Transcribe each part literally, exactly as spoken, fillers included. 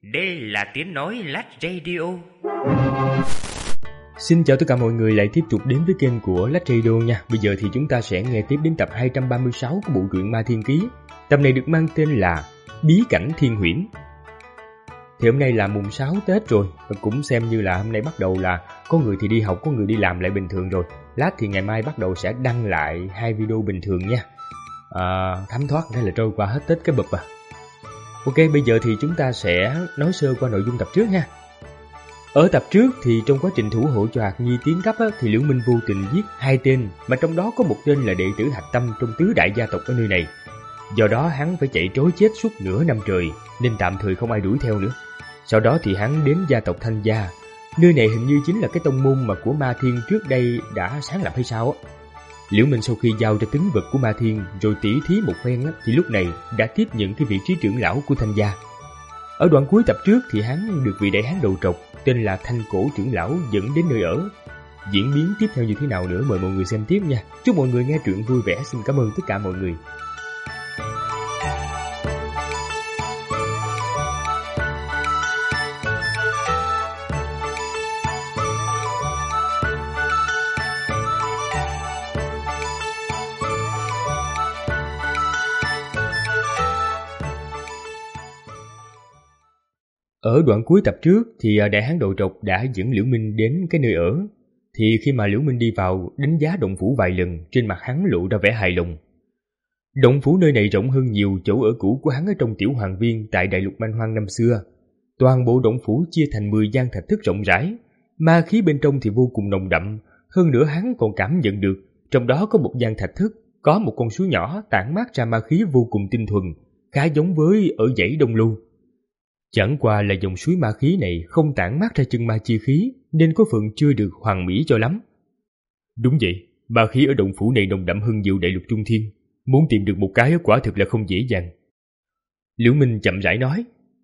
Đây là tiếng nói Lát Radio. Xin chào tất cả mọi người lại tiếp tục đến với kênh của Lát Radio nha. Bây giờ thì chúng ta sẽ nghe tiếp đến tập hai trăm ba mươi sáu của bộ truyện Ma Thiên Ký. Tập này được mang tên là Bí Cảnh Thiên Huyễn. Thì hôm nay là mùng sáu Tết rồi, và cũng xem như là hôm nay bắt đầu là có người thì đi học, có người đi làm lại bình thường rồi. Lát thì ngày mai bắt đầu sẽ đăng lại hai video bình thường nha. À, thấm thoát thế là trôi qua hết Tết cái bụp à. Ok, bây giờ thì chúng ta sẽ nói sơ qua nội dung tập trước nha. Ở tập trước thì trong quá trình thủ hộ cho Hạt Nhi tiến cấp á, thì Liễu Minh vô tình giết hai tên, mà trong đó có một tên là đệ tử Hạch Tâm trong tứ đại gia tộc ở nơi này. Do đó hắn phải chạy trối chết suốt nửa năm trời, nên tạm thời không ai đuổi theo nữa. Sau đó thì hắn đến gia tộc Thanh Gia. Nơi này hình như chính là cái tông môn mà của Ma Thiên trước đây đã sáng lập hay sao á. Liễu Minh sau khi giao cho tính vật của Ma Thiên rồi tỉ thí một phen á, thì lúc này đã tiếp nhận cái vị trí trưởng lão của Thanh Gia. Ở đoạn cuối tập trước thì hắn được vị đại hán đầu trọc tên là Thanh Cổ trưởng lão dẫn đến nơi ở. Diễn biến tiếp theo như thế nào nữa mời mọi người xem tiếp nha. Chúc mọi người nghe truyện vui vẻ. Xin cảm ơn tất cả mọi người. Ở đoạn cuối tập trước thì đại hán đầu trọc đã dẫn Liễu Minh đến cái nơi ở. Thì khi mà Liễu Minh đi vào đánh giá động phủ vài lần, trên mặt hắn lộ ra vẻ hài lòng. Động phủ nơi này rộng hơn nhiều chỗ ở cũ của hắn ở trong tiểu hoàng viên tại đại lục Man Hoang năm xưa. Toàn bộ động phủ chia thành mười gian thạch thất rộng rãi, ma khí bên trong thì vô cùng nồng đậm. Hơn nữa hắn còn cảm nhận được trong đó có một gian thạch thất có một con suối nhỏ tản mát ra ma khí vô cùng tinh thuần, khá giống với ở dãy Đông Lưu. Chẳng qua là dòng suối ma khí này không tản mát ra chân ma chi khí, nên có phần chưa được hoàn mỹ cho lắm. Đúng vậy, ma khí ở động phủ này nồng đậm hơn nhiều đại lục Trung Thiên, muốn tìm được một cái quả thực là không dễ dàng. Liễu Minh chậm rãi nói.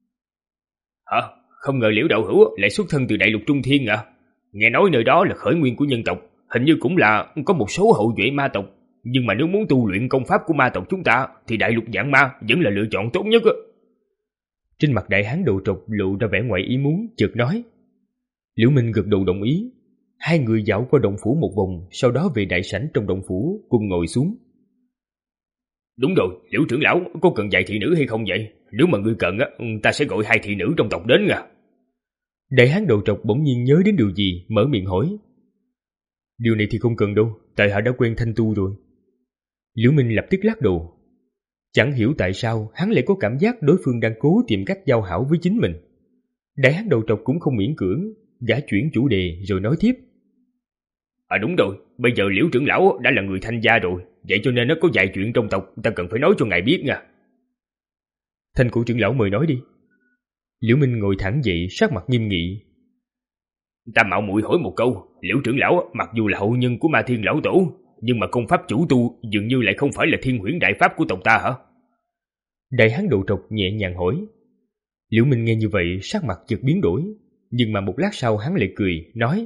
Hả? Không ngờ Liễu đạo hữu lại xuất thân từ đại lục Trung Thiên à? Nghe nói nơi đó là khởi nguyên của nhân tộc, hình như cũng là có một số hậu duệ ma tộc. Nhưng mà nếu muốn tu luyện công pháp của ma tộc chúng ta, thì đại lục Vạn Ma vẫn là lựa chọn tốt nhất. Trên mặt đại hán đầu trọc lộ ra vẻ ngoài ý muốn, chợt nói. Liễu Minh gật đầu đồng ý. Hai người dạo qua động phủ một vòng, sau đó về đại sảnh trong động phủ cùng ngồi xuống. Đúng rồi, Liễu trưởng lão, có cần dạy thị nữ hay không vậy? Nếu mà ngươi cần á, ta sẽ gọi hai thị nữ trong tộc đến nha. Đại hán đầu trọc bỗng nhiên nhớ đến điều gì, mở miệng hỏi. Điều này thì không cần đâu, tại hạ đã quen Thanh Tu rồi. Liễu Minh lập tức lắc đầu. Chẳng hiểu tại sao hắn lại có cảm giác đối phương đang cố tìm cách giao hảo với chính mình. Đại hán đầu trọc cũng không miễn cưỡng, gã chuyển chủ đề rồi nói tiếp. À đúng rồi, bây giờ Liễu trưởng lão đã là người Thanh Gia rồi, vậy cho nên nó có vài chuyện trong tộc ta cần phải nói cho ngài biết nha. Thanh Cổ trưởng lão mời nói đi. Liễu Minh ngồi thẳng dậy, sắc mặt nghiêm nghị. Ta mạo muội hỏi một câu, Liễu trưởng lão mặc dù là hậu nhân của Ma Thiên lão tổ, nhưng mà công pháp chủ tu dường như lại không phải là Thiên Huyễn đại pháp của tộc ta hả? Đại hán đầu trọc nhẹ nhàng hỏi. Liễu Minh nghe như vậy sắc mặt chợt biến đổi, nhưng mà một lát sau hắn lại cười, nói.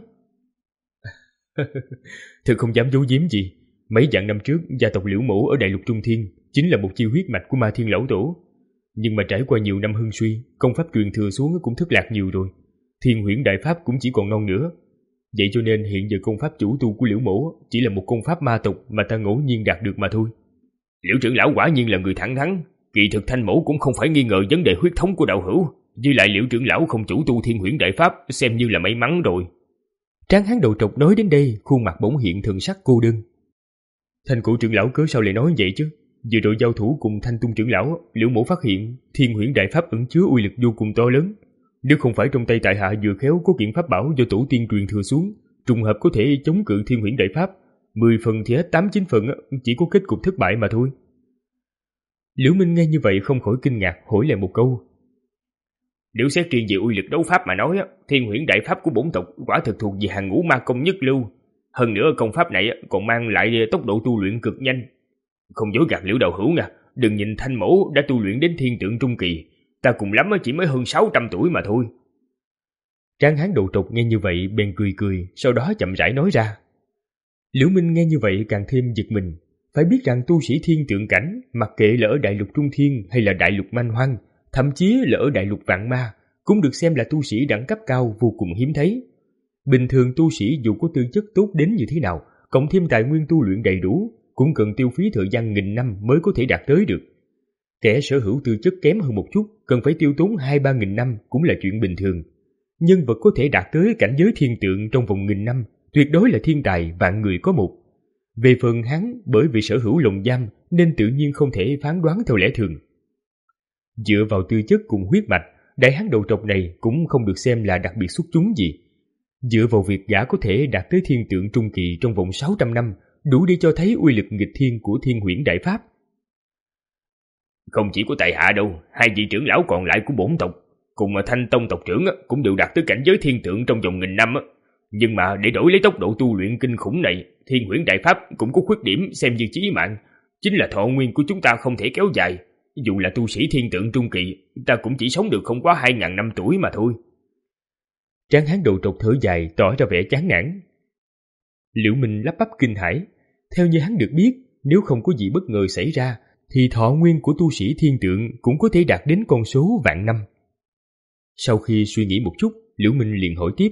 Thực không dám giấu giếm gì, mấy vạn năm trước gia tộc Liễu Mỗ ở đại lục Trung Thiên chính là một chi huyết mạch của Ma Thiên lão tổ. Nhưng mà trải qua nhiều năm hưng suy, công pháp truyền thừa xuống cũng thất lạc nhiều rồi. Thiên Huyễn đại pháp cũng chỉ còn non nữa. Vậy cho nên hiện giờ công pháp chủ tu của Liễu Mỗ chỉ là một công pháp ma tộc mà ta ngẫu nhiên đạt được mà thôi. Liễu trưởng lão quả nhiên là người thẳng thắn. Kỳ thực Thanh Mỗ cũng không phải nghi ngờ vấn đề huyết thống của đạo hữu. Với lại Liễu trưởng lão không chủ tu Thiên Huyễn đại pháp xem như là may mắn rồi. Tráng hán đầu trọc nói đến đây, khuôn mặt bỗng hiện thần sắc cô đơn. Thanh Cổ trưởng lão cớ sao lại nói vậy chứ? Vừa rồi giao thủ cùng Thanh Tung trưởng lão, Liễu Mỗ phát hiện Thiên Huyễn đại pháp ẩn chứa uy lực vô cùng to lớn. Nếu không phải trong tay tại hạ vừa khéo có kiện pháp bảo do tổ tiên truyền thừa xuống, trùng hợp có thể chống cự Thiên Huyễn đại pháp, mười phần thì hết tám chín phần chỉ có kết cục thất bại mà thôi. Liễu Minh nghe như vậy không khỏi kinh ngạc, hỏi lại một câu. Nếu xét riêng về uy lực đấu pháp mà nói, Thiên Huyễn đại pháp của bổn tộc quả thực thuộc về hàng ngũ ma công nhất lưu. Hơn nữa công pháp này còn mang lại tốc độ tu luyện cực nhanh. Không dối gạt Liễu đạo hữu nha, đừng nhìn Thanh Mỗ đã tu luyện đến thiên tượng trung kỳ, ta cùng lắm chỉ mới hơn sáu trăm tuổi mà thôi. Tráng hán đầu trọc nghe như vậy bèn cười cười, sau đó chậm rãi nói ra. Liễu Minh nghe như vậy càng thêm giật mình. Phải biết rằng tu sĩ thiên tượng cảnh, mặc kệ là ở đại lục Trung Thiên hay là đại lục Man Hoang, thậm chí là ở đại lục Vạn Ma, cũng được xem là tu sĩ đẳng cấp cao vô cùng hiếm thấy. Bình thường tu sĩ dù có tư chất tốt đến như thế nào, cộng thêm tài nguyên tu luyện đầy đủ, cũng cần tiêu phí thời gian nghìn năm mới có thể đạt tới được. Kẻ sở hữu tư chất kém hơn một chút, cần phải tiêu tốn hai ba nghìn năm cũng là chuyện bình thường. Nhân vật có thể đạt tới cảnh giới thiên tượng trong vòng nghìn năm, tuyệt đối là thiên tài vạn người có một. Về phần hắn, bởi vì sở hữu lồng giam nên tự nhiên không thể phán đoán theo lẽ thường. Dựa vào tư chất cùng huyết mạch, đại hán đầu trọc này cũng không được xem là đặc biệt xuất chúng gì. Dựa vào việc gã có thể đạt tới thiên tượng trung kỳ trong vòng sáu trăm năm, đủ để cho thấy uy lực nghịch thiên của Thiên Huyễn Đại Pháp. Không chỉ có tại hạ đâu, hai vị trưởng lão còn lại của bổn tộc cùng mà Thanh Tông tộc trưởng cũng đều đạt tới cảnh giới thiên tượng trong vòng nghìn năm. Nhưng mà để đổi lấy tốc độ tu luyện kinh khủng này, Thiên Huyễn Đại Pháp cũng có khuyết điểm xem như chí mạng, chính là thọ nguyên của chúng ta không thể kéo dài. Dù là tu sĩ thiên tượng trung kỳ, ta cũng chỉ sống được không quá hai ngàn năm tuổi mà thôi. Tráng hán đầu trọc thở dài, tỏ ra vẻ chán nản. Liễu Minh lắp bắp kinh hãi. Theo như hắn được biết, nếu không có gì bất ngờ xảy ra, thì thọ nguyên của tu sĩ thiên tượng cũng có thể đạt đến con số vạn năm. Sau khi suy nghĩ một chút, Liễu Minh liền hỏi tiếp.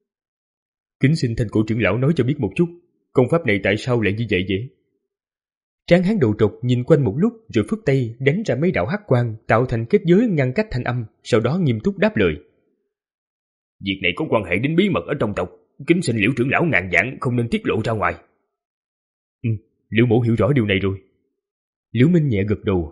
Kính xin Thanh Cổ trưởng lão nói cho biết một chút, công pháp này tại sao lại như vậy vậy? Tráng hán đầu trọc nhìn quanh một lúc rồi phất tay đánh ra mấy đạo hắc quang tạo thành kết giới ngăn cách thanh âm, sau đó nghiêm túc đáp lời. Việc này có quan hệ đến bí mật ở trong tộc, kính xin Liễu trưởng lão ngàn vạn không nên tiết lộ ra ngoài. Ừ, Liễu mẫu hiểu rõ điều này rồi. Liễu Minh nhẹ gật đầu.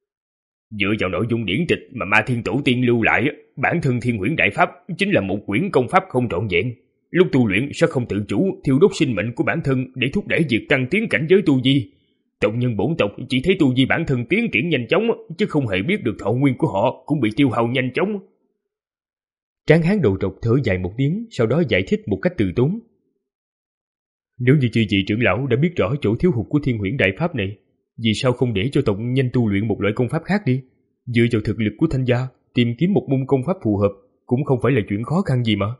Dựa vào nội dung điển tịch mà Ma Thiên Tổ Tiên lưu lại, bản thân Thiên Huyễn Đại Pháp chính là một quyển công pháp không trọn vẹn. Lúc tu luyện sẽ không tự chủ thiêu đốt sinh mệnh của bản thân để thúc đẩy việc tăng tiến cảnh giới tu vi. Tộc nhân bổn tộc chỉ thấy tu vi bản thân tiến triển nhanh chóng, chứ không hề biết được thọ nguyên của họ cũng bị tiêu hao nhanh chóng. Tráng hán đầu trọc thở dài một tiếng, sau đó giải thích một cách từ tốn. Nếu như chư vị trưởng lão đã biết rõ chỗ thiếu hụt của Thiên Huyễn Đại Pháp này, vì sao không để cho tộc nhân tu luyện một loại công pháp khác đi? Dựa vào thực lực của Thanh gia, tìm kiếm một môn công pháp phù hợp cũng không phải là chuyện khó khăn gì mà.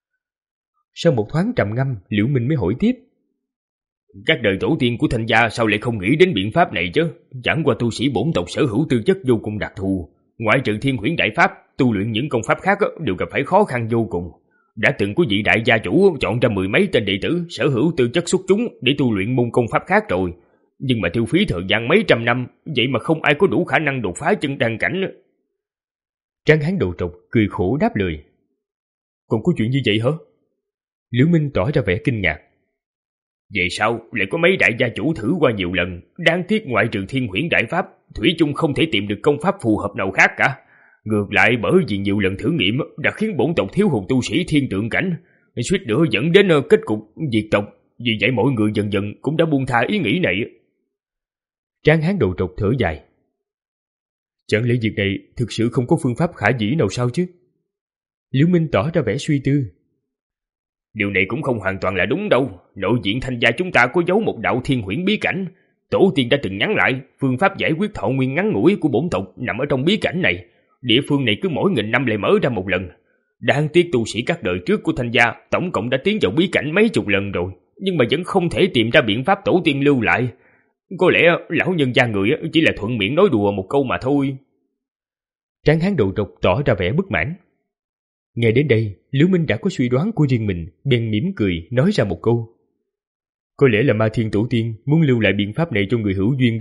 Sau một thoáng trầm ngâm, Liễu Minh mới hỏi tiếp. Các đời tổ tiên của Thanh gia sao lại không nghĩ đến biện pháp này chứ? Chẳng qua tu sĩ bổn tộc sở hữu tư chất vô cùng đặc thù, ngoại trừ Thiên Huyễn Đại Pháp, tu luyện những công pháp khác đều gặp phải khó khăn vô cùng. Đã từng có vị đại gia chủ chọn ra mười mấy tên đệ tử sở hữu tư chất xuất chúng để tu luyện môn công pháp khác rồi, nhưng mà tiêu phí thời gian mấy trăm năm, vậy mà không ai có đủ khả năng đột phá chân đăng cảnh. Tráng hán đầu trọc cười khổ đáp lời. Còn có chuyện như vậy hả? Liễu Minh tỏ ra vẻ kinh ngạc. Vậy sao lại có mấy đại gia chủ thử qua nhiều lần, đáng tiếc ngoại trừ Thiên Huyễn Đại Pháp, thủy chung không thể tìm được công pháp phù hợp nào khác cả. Ngược lại bởi vì nhiều lần thử nghiệm đã khiến bổn tộc thiếu hụt tu sĩ thiên tượng cảnh, suýt nữa dẫn đến kết cục diệt tộc. Vì vậy mọi người dần dần cũng đã buông tha ý nghĩ này. Tráng hán đầu trọc thở dài. Chẳng lẽ việc này thực sự không có phương pháp khả dĩ nào sao chứ? Liễu Minh tỏ ra vẻ suy tư. Điều này cũng không hoàn toàn là đúng đâu. Nội diện Thanh gia chúng ta có giấu một đạo thiên huyễn bí cảnh. Tổ tiên đã từng nhắn lại, phương pháp giải quyết thọ nguyên ngắn ngủi của bổn tộc nằm ở trong bí cảnh này. Địa phương này cứ mỗi nghìn năm lại mở ra một lần. Đáng tiếc tu sĩ các đời trước của Thanh gia tổng cộng đã tiến vào bí cảnh mấy chục lần rồi, nhưng mà vẫn không thể tìm ra biện pháp tổ tiên lưu lại. Có lẽ lão nhân gia người chỉ là thuận miệng nói đùa một câu mà thôi. Tráng hán đầu trọc tỏ ra vẻ bất mãn. Nghe đến đây, Liễu Minh đã có suy đoán của riêng mình, bèn mỉm cười nói ra một câu. Có lẽ là Ma Thiên Tổ Tiên muốn lưu lại biện pháp này cho người hữu duyên đó.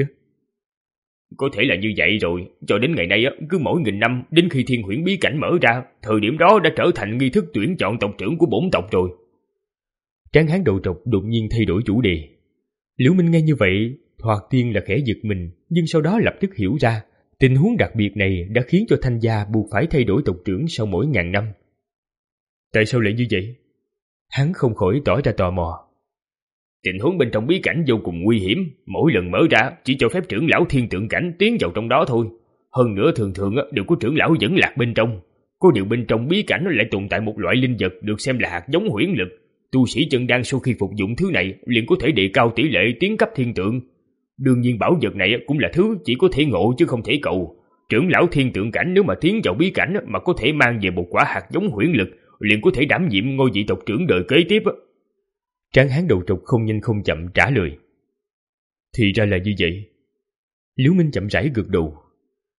Có thể là như vậy rồi. Cho đến ngày nay cứ mỗi nghìn năm, đến khi thiên huyễn bí cảnh mở ra, thời điểm đó đã trở thành nghi thức tuyển chọn tộc trưởng của bổn tộc rồi. Tráng hán đầu trọc đột nhiên thay đổi chủ đề. Liễu Minh nghe như vậy, thoạt tiên là khẽ giật mình, nhưng sau đó lập tức hiểu ra, tình huống đặc biệt này đã khiến cho Thanh gia buộc phải thay đổi tộc trưởng sau mỗi ngàn năm. Tại sao lại như vậy? Hắn không khỏi tỏ ra tò mò. Tình huống bên trong bí cảnh vô cùng nguy hiểm, mỗi lần mở ra chỉ cho phép trưởng lão thiên tượng cảnh tiến vào trong đó thôi. Hơn nữa thường thường đều có trưởng lão dẫn lạc bên trong. Có điều bên trong bí cảnh lại tồn tại một loại linh vật được xem là hạt giống huyễn lực. Tu sĩ chân đan sau khi phục dụng thứ này liền có thể đề cao tỷ lệ tiến cấp thiên tượng. Đương nhiên bảo vật này cũng là thứ chỉ có thể ngộ chứ không thể cầu. Trưởng lão thiên tượng cảnh nếu mà tiến vào bí cảnh mà có thể mang về một quả hạt giống huyễn lực, liền có thể đảm nhiệm ngôi vị tộc trưởng đời kế tiếp. Tráng hán đầu trọc không nhanh không chậm trả lời. Thì ra là như vậy. Liễu Minh chậm rãi gật đầu.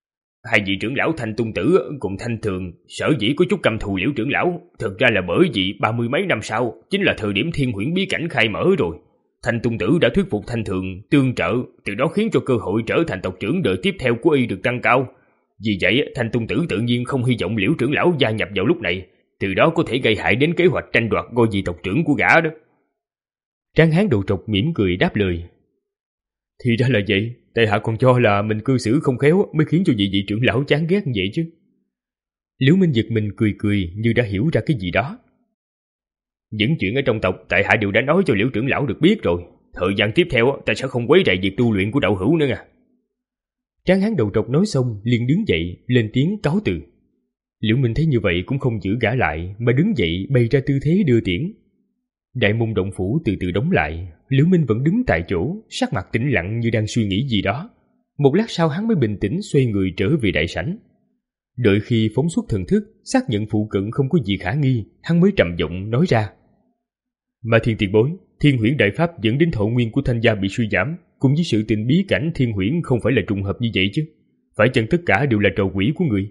Hai vị trưởng lão Thanh Tung Tử cùng Thanh Thường sở dĩ có chút căm thù Liễu trưởng lão, thực ra là bởi vì ba mươi mấy năm sau chính là thời điểm Thiên Huyễn bí cảnh khai mở rồi. Thanh Tung Tử đã thuyết phục Thanh Thường tương trợ, từ đó khiến cho cơ hội trở thành tộc trưởng đời tiếp theo của y được tăng cao. Vì vậy, Thanh Tung Tử tự nhiên không hy vọng Liễu trưởng lão gia nhập vào lúc này, từ đó có thể gây hại đến kế hoạch tranh đoạt ngôi vị tộc trưởng của gã đó. Tráng hán đầu trọc mỉm cười đáp lời. Thì ra là vậy, tại hạ còn cho là mình cư xử không khéo mới khiến cho vị vị trưởng lão chán ghét như vậy chứ. Liễu Minh giật mình cười cười như đã hiểu ra cái gì đó. Những chuyện ở trong tộc tại hạ đều đã nói cho Liễu trưởng lão được biết rồi. Thời gian tiếp theo ta sẽ không quấy rầy việc tu luyện của đạo hữu nữa nha. Tráng hán đầu trọc nói xong liền đứng dậy lên tiếng cáo từ. Liễu Minh thấy như vậy cũng không giữ gã lại mà đứng dậy bày ra tư thế đưa tiễn. Đại môn động phủ từ từ đóng lại, Liễu Minh vẫn đứng tại chỗ, sắc mặt tĩnh lặng như đang suy nghĩ gì đó. Một lát sau hắn mới bình tĩnh xoay người trở về đại sảnh. Đợi khi phóng xuất thần thức, xác nhận phụ cận không có gì khả nghi, hắn mới trầm giọng nói ra. Mà Thiên tiền bối, Thiên Huyễn đại pháp dẫn đến thọ nguyên của Thanh gia bị suy giảm, cùng với sự tình bí cảnh Thiên Huyễn không phải là trùng hợp như vậy chứ? Phải chăng tất cả đều là trò quỷ của người?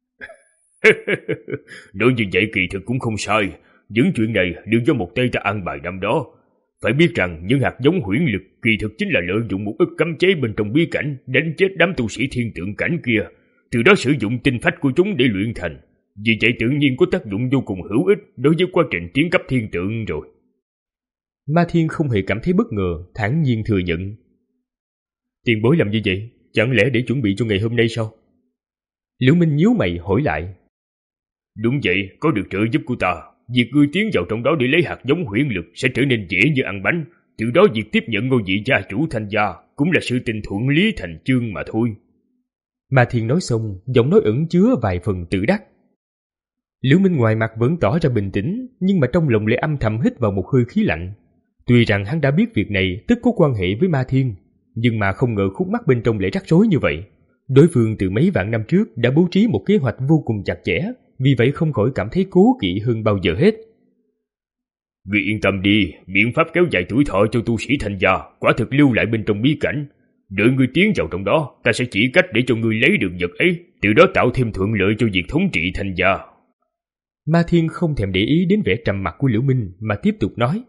Nói như vậy kỳ thực cũng không sai. Những chuyện này đều do một tay ta ăn bài năm đó. Phải biết rằng những hạt giống huyễn lực kỳ thực chính là lợi dụng một ít cấm chế bên trong bí cảnh đánh chết đám tu sĩ thiên tượng cảnh kia, từ đó sử dụng tinh phách của chúng để luyện thành. Vì vậy tự nhiên có tác dụng vô cùng hữu ích đối với quá trình tiến cấp thiên tượng rồi. Ma Thiên không hề cảm thấy bất ngờ, thản nhiên thừa nhận. Tiền bối làm như vậy, chẳng lẽ để chuẩn bị cho ngày hôm nay sao? Liễu Minh nhíu mày hỏi lại. Đúng vậy, có được trợ giúp của ta, việc ngươi tiến vào trong đó để lấy hạt giống huyễn lực sẽ trở nên dễ như ăn bánh. Từ đó việc tiếp nhận ngôi vị gia chủ Thanh gia cũng là sự tình thuận lý thành chương mà thôi. Ma Thiên nói xong, giọng nói ẩn chứa vài phần tự đắc. Liễu Minh ngoài mặt vẫn tỏ ra bình tĩnh, nhưng mà trong lòng lại âm thầm hít vào một hơi khí lạnh. Tuy rằng hắn đã biết việc này tức có quan hệ với Ma Thiên, nhưng mà không ngờ khúc mắc bên trong lại rắc rối như vậy. Đối phương từ mấy vạn năm trước đã bố trí một kế hoạch vô cùng chặt chẽ, vì vậy không khỏi cảm thấy cố kỵ hơn bao giờ hết. Ngươi yên tâm đi, biện pháp kéo dài tuổi thọ cho tu sĩ Thanh gia quả thực lưu lại bên trong bí cảnh. Đợi ngươi tiến vào trong đó, ta sẽ chỉ cách để cho ngươi lấy được vật ấy, từ đó tạo thêm thuận lợi cho việc thống trị Thanh gia. Ma Thiên không thèm để ý đến vẻ trầm mặc của Liễu Minh mà tiếp tục nói.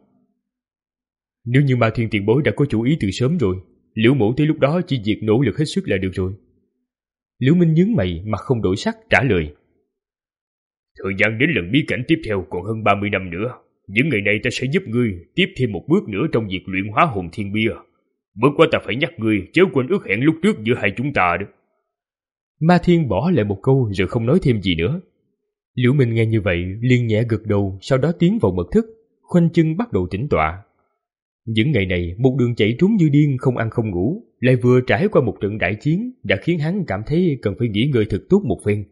Nếu như Ma Thiên tiền bối đã có chủ ý từ sớm rồi, Liễu mộ tới lúc đó chỉ việc nỗ lực hết sức là được rồi. Liễu Minh nhướng mày mặt không đổi sắc trả lời. Thời gian đến lần bí cảnh tiếp theo còn hơn ba mươi năm nữa. Những ngày này ta sẽ giúp ngươi tiếp thêm một bước nữa trong việc luyện hóa hồn thiên bia. Bất quá ta phải nhắc ngươi chớ quên ước hẹn lúc trước giữa hai chúng ta đó. Ma Thiên bỏ lại một câu rồi không nói thêm gì nữa. Liễu Minh nghe như vậy liền nhẹ gật đầu, sau đó tiến vào mật thất, khoanh chân bắt đầu tĩnh tọa. Những ngày này một đường chạy trốn như điên, không ăn không ngủ, lại vừa trải qua một trận đại chiến đã khiến hắn cảm thấy cần phải nghỉ ngơi thật tốt một phen.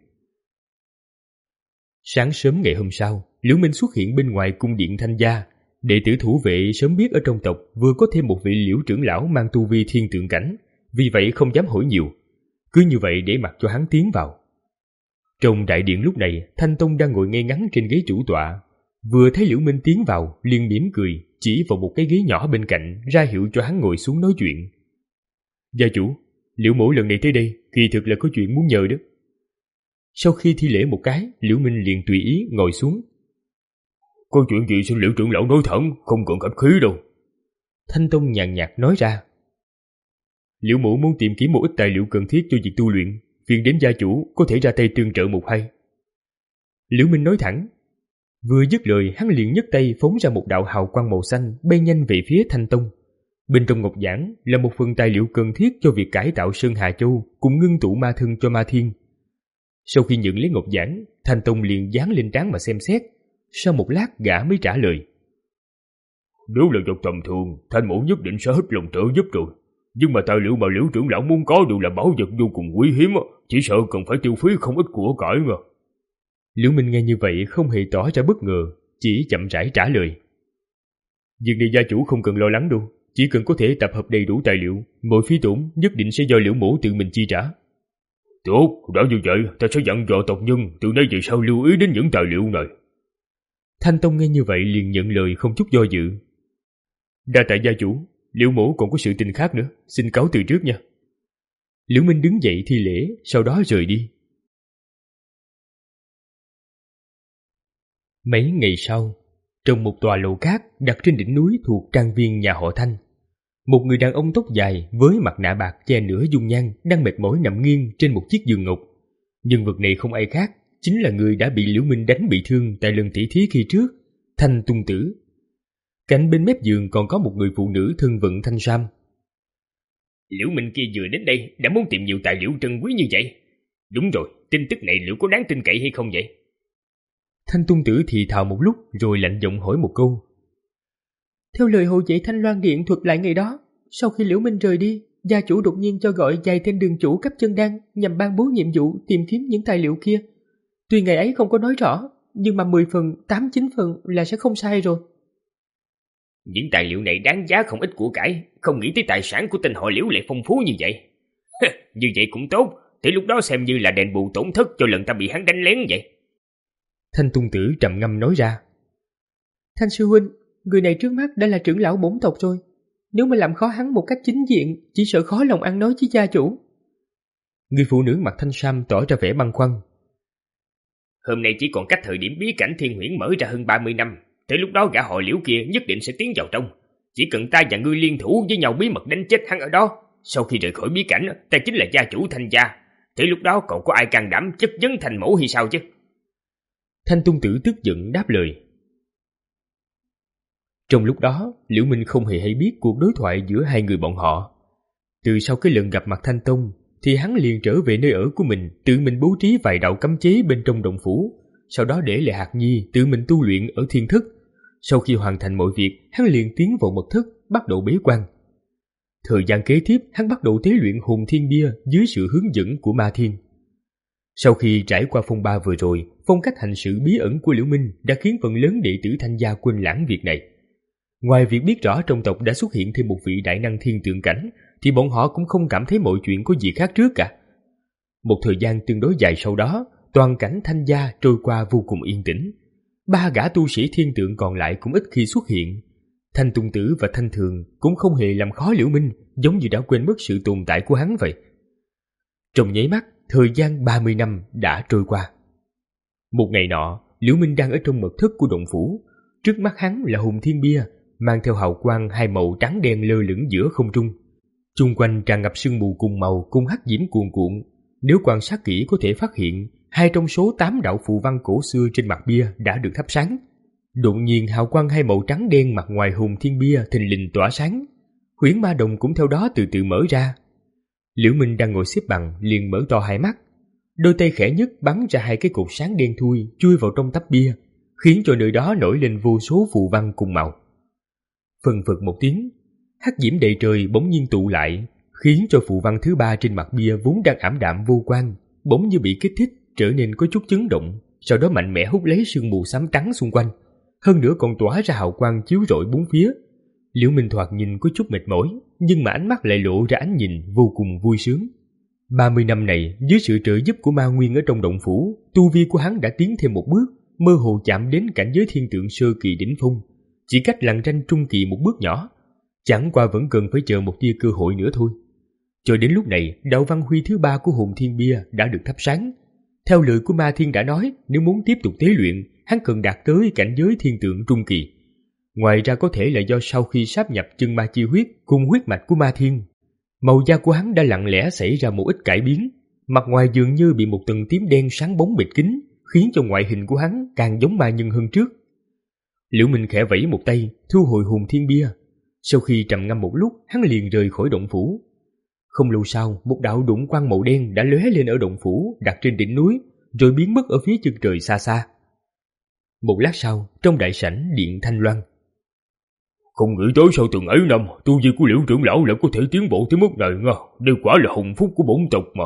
Sáng sớm ngày hôm sau, Liễu Minh xuất hiện bên ngoài cung điện Thanh gia. Đệ tử thủ vệ sớm biết ở trong tộc vừa có thêm một vị Liễu trưởng lão mang tu vi thiên tượng cảnh, vì vậy không dám hỏi nhiều, cứ như vậy để mặc cho hắn tiến vào. Trong đại điện lúc này, Thanh Tông đang ngồi ngay ngắn trên ghế chủ tọa, vừa thấy Liễu Minh tiến vào liền mỉm cười chỉ vào một cái ghế nhỏ bên cạnh, ra hiệu cho hắn ngồi xuống nói chuyện. Gia chủ, Liễu mỗ lần này tới đây kỳ thực là có chuyện muốn nhờ đó. Sau khi thi lễ một cái, Liễu Minh liền tùy ý ngồi xuống. Có chuyện gì xin Liễu trưởng lão nói thẳng, không cần khách khí đâu. Thanh Tông nhàn nhạt nói ra. Liễu mỗ muốn tìm kiếm một ít tài liệu cần thiết cho việc tu luyện, phiền đến gia chủ có thể ra tay tương trợ một hai. Liễu Minh nói thẳng. Vừa dứt lời, hắn liền nhấc tay phóng ra một đạo hào quang màu xanh bay nhanh về phía Thanh Tông. Bên trong ngọc giản là một phần tài liệu cần thiết cho việc cải tạo Sơn Hà Châu cùng ngưng tụ ma thân cho Ma Thiên. Sau khi nhận lấy ngọc giản, Thanh Tông liền dán lên trán mà xem xét. Sau một lát gã mới trả lời. Nếu là vật tầm thường, Thanh mẫu nhất định sẽ hết lòng trợ giúp rồi. Nhưng mà tài liệu mà Liễu trưởng lão muốn có đều là bảo vật vô cùng quý hiếm, chỉ sợ cần phải tiêu phí không ít của cải mà. Liễu Minh nghe như vậy không hề tỏ ra bất ngờ, chỉ chậm rãi trả lời. Việc này gia chủ không cần lo lắng đâu, chỉ cần có thể tập hợp đầy đủ tài liệu, mọi phí tổn nhất định sẽ do Liễu mỗ tự mình chi trả. Tốt, đã như vậy, ta sẽ dặn dò tộc nhân từ nay về sau lưu ý đến những tài liệu này. Thanh Tông nghe như vậy liền nhận lời không chút do dự. Đa tạ gia chủ, Liễu mỗ còn có sự tình khác nữa, xin cáo từ trước nha. Liễu Minh đứng dậy thi lễ, sau đó rời đi. Mấy ngày sau, trong một tòa lầu cát đặt trên đỉnh núi thuộc trang viên nhà họ Thanh, một người đàn ông tóc dài với mặt nạ bạc che nửa dung nhan đang mệt mỏi nằm nghiêng trên một chiếc giường ngọc. Nhân vật này không ai khác, chính là người đã bị Liễu Minh đánh bị thương tại lần tỉ thí khi trước, Thanh Tung Tử. Cạnh bên mép giường còn có một người phụ nữ thân vận thanh sam. Liễu Minh kia vừa đến đây đã muốn tìm nhiều tài liệu trân quý như vậy. Đúng rồi, tin tức này liệu có đáng tin cậy hay không vậy? Thanh Tung Tử thì thào một lúc rồi lạnh giọng hỏi một câu. Theo lời hộ vệ Thanh Loan Điện thuật lại ngày đó, sau khi Liễu Minh rời đi, gia chủ đột nhiên cho gọi vài tên đường chủ cấp chân đan nhằm ban bố nhiệm vụ tìm kiếm những tài liệu kia. Tuy ngày ấy không có nói rõ, nhưng mà mười phần, tám chín phần là sẽ không sai rồi. Những tài liệu này đáng giá không ít của cải, không nghĩ tới tài sản của tên họ Liễu lại phong phú như vậy. Như vậy cũng tốt, thì lúc đó xem như là đền bù tổn thất cho lần ta bị hắn đánh lén vậy. Thanh Tung Tử trầm ngâm nói ra. Thanh sư huynh, người này trước mắt đã là trưởng lão bổn tộc rồi. Nếu mà làm khó hắn một cách chính diện, chỉ sợ khó lòng ăn nói với gia chủ. Người phụ nữ mặc thanh sam tỏ ra vẻ băn khoăn. Hôm nay chỉ còn cách thời điểm bí cảnh Thiên Huyễn mở ra hơn ba mươi năm. Tới lúc đó gã họ Liễu kia nhất định sẽ tiến vào trong. Chỉ cần ta và ngươi liên thủ với nhau bí mật đánh chết hắn ở đó. Sau khi rời khỏi bí cảnh, ta chính là gia chủ Thanh gia. Tới lúc đó còn có ai can đảm chất vấn Thành mẫu hay sao chứ? Thanh Tung Tử tức giận đáp lời. Trong lúc đó, Liễu Minh không hề hay biết cuộc đối thoại giữa hai người bọn họ. Từ sau cái lần gặp mặt Thanh Tông, thì hắn liền trở về nơi ở của mình, tự mình bố trí vài đạo cấm chế bên trong động phủ, sau đó để lại Hạc Nhi tự mình tu luyện ở thiên thức. Sau khi hoàn thành mọi việc, hắn liền tiến vào mật thức, bắt đầu bế quan. Thời gian kế tiếp, hắn bắt đầu tế luyện hồn thiên bia dưới sự hướng dẫn của Ma Thiên. Sau khi trải qua phong ba vừa rồi, phong cách hành sự bí ẩn của Liễu Minh đã khiến phần lớn đệ tử Thanh gia quên lãng việc này. Ngoài việc biết rõ trong tộc đã xuất hiện thêm một vị đại năng thiên tượng cảnh, thì bọn họ cũng không cảm thấy mọi chuyện có gì khác trước cả. Một thời gian tương đối dài sau đó, toàn cảnh Thanh gia trôi qua vô cùng yên tĩnh. Ba gã tu sĩ thiên tượng còn lại cũng ít khi xuất hiện. Thanh Tung Tử và Thanh Thường cũng không hề làm khó Liễu Minh, giống như đã quên mất sự tồn tại của hắn vậy. Trong nháy mắt, thời gian ba mươi năm đã trôi qua. Một ngày nọ, Liễu Minh đang ở trong mật thất của động phủ. Trước mắt hắn là hồn thiên bia, mang theo hào quang hai màu trắng đen lơ lửng giữa không trung. Chung quanh tràn ngập sương mù cùng màu cùng hắc diễm cuồn cuộn. Nếu quan sát kỹ có thể phát hiện hai trong số tám đạo phù văn cổ xưa trên mặt bia đã được thắp sáng. Đột nhiên hào quang hai màu trắng đen mặt ngoài hồn thiên bia thình lình tỏa sáng. Huyễn ma đồng cũng theo đó từ từ mở ra. Liễu Minh đang ngồi xếp bằng liền mở to hai mắt. Đôi tay khẽ nhấc bắn ra hai cái cột sáng đen thui chui vào trong tách bia, khiến cho nơi đó nổi lên vô số phù văn cùng màu. Phần phật một tiếng, hắc diễm đầy trời bỗng nhiên tụ lại, khiến cho phù văn thứ ba trên mặt bia vốn đang ảm đạm vô quang, bỗng như bị kích thích trở nên có chút chấn động, sau đó mạnh mẽ hút lấy sương mù xám trắng xung quanh, hơn nữa còn tỏa ra hào quang chiếu rọi bốn phía. Liễu Minh thoạt nhìn có chút mệt mỏi, nhưng mà ánh mắt lại lộ ra ánh nhìn vô cùng vui sướng. ba mươi năm này, dưới sự trợ giúp của ma nguyên ở trong động phủ, tu vi của hắn đã tiến thêm một bước, mơ hồ chạm đến cảnh giới thiên tượng sơ kỳ đỉnh phong, chỉ cách lằn ranh trung kỳ một bước nhỏ. Chẳng qua vẫn cần phải chờ một tia cơ hội nữa thôi. Cho đến lúc này, đạo văn huy thứ ba của hồn thiên bia đã được thắp sáng. Theo lời của Ma Thiên đã nói, nếu muốn tiếp tục tế luyện, hắn cần đạt tới cảnh giới thiên tượng trung kỳ. Ngoài ra có thể là do sau khi sáp nhập chân ma chi huyết cùng huyết mạch của Ma Thiên, màu da của hắn đã lặng lẽ xảy ra một ít cải biến, mặt ngoài dường như bị một tầng tím đen sáng bóng bịt kín, khiến cho ngoại hình của hắn càng giống ma nhân hơn trước. Liễu Minh khẽ vẫy một tay, thu hồi hồn thiên bia. Sau khi trầm ngâm một lúc, hắn liền rời khỏi động phủ. Không lâu sau, một đạo đụng quang màu đen đã lóe lên ở động phủ đặt trên đỉnh núi, rồi biến mất ở phía chân trời xa xa. Một lát sau, trong đại sảnh điện Thanh Loan. Không nghĩ tới sau từng ấy năm, tu vi của Liễu trưởng lão lại có thể tiến bộ tới mức này nha. Đây quả là hồng phúc của bổn tộc mà.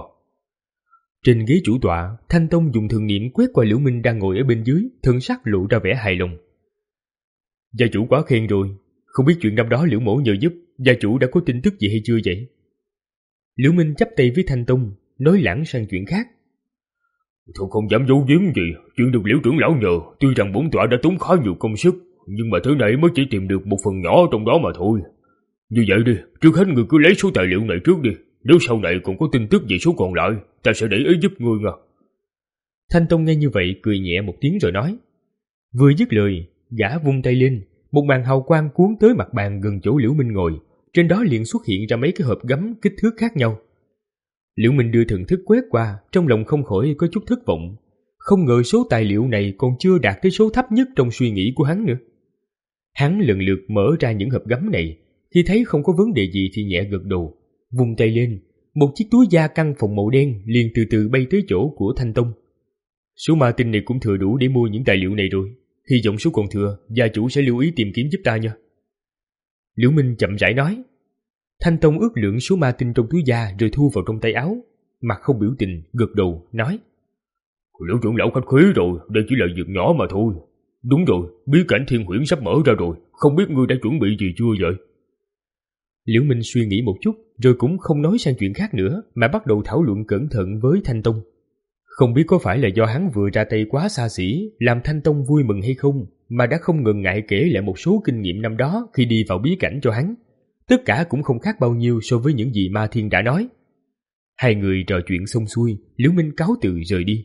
Trên ghế chủ tọa, Thanh Tông dùng thường niệm quét qua Liễu Minh đang ngồi ở bên dưới, thân sắc lộ ra vẻ hài lòng. Gia chủ quá khen rồi, không biết chuyện năm đó Liễu mẫu nhờ giúp, gia chủ đã có tin tức gì hay chưa vậy? Liễu Minh chắp tay với Thanh Tông, nói lãng sang chuyện khác. Tôi không dám giấu giếm gì, chuyện được Liễu trưởng lão nhờ, tuy rằng bổn tọa đã tốn khá nhiều công sức, nhưng mà thứ này mới chỉ tìm được một phần nhỏ trong đó mà thôi. Như vậy đi, trước hết người cứ lấy số tài liệu này trước đi, nếu sau này còn có tin tức về số còn lại, ta sẽ để ý giúp ngươi nha. Thanh Tông nghe như vậy cười nhẹ một tiếng rồi nói. Vừa dứt lời, gã vung tay lên, một màn hào quang cuốn tới mặt bàn gần chỗ Liễu Minh ngồi, trên đó liền xuất hiện ra mấy cái hộp gấm kích thước khác nhau. Liễu Minh đưa thần thức quét qua, trong lòng không khỏi có chút thất vọng, không ngờ số tài liệu này còn chưa đạt tới số thấp nhất trong suy nghĩ của hắn nữa. Hắn lần lượt mở ra những hộp gấm này, khi thấy không có vấn đề gì thì nhẹ gật đầu, vung tay lên, một chiếc túi da căng phòng màu đen liền từ từ bay tới chỗ của Thanh Tông. Số ma tinh này cũng thừa đủ để mua những tài liệu này rồi, hy vọng số còn thừa gia chủ sẽ lưu ý tìm kiếm giúp ta nha. Liễu Minh chậm rãi nói. Thanh Tông ước lượng số ma tinh trong túi da rồi thu vào trong tay áo, mặt không biểu tình, gật đầu nói. Liễu trưởng lão khách khí rồi, đây chỉ là việc nhỏ mà thôi. Đúng rồi, bí cảnh Thiên Huyễn sắp mở ra rồi, không biết ngươi đã chuẩn bị gì chưa vậy? Liễu Minh suy nghĩ một chút rồi cũng không nói sang chuyện khác nữa, mà bắt đầu thảo luận cẩn thận với Thanh Tông. Không biết có phải là do hắn vừa ra tay quá xa xỉ làm Thanh Tông vui mừng hay không, mà đã không ngần ngại kể lại một số kinh nghiệm năm đó khi đi vào bí cảnh cho hắn. Tất cả cũng không khác bao nhiêu so với những gì Ma Thiên đã nói. Hai người trò chuyện xong xuôi, Liễu Minh cáo từ rời đi.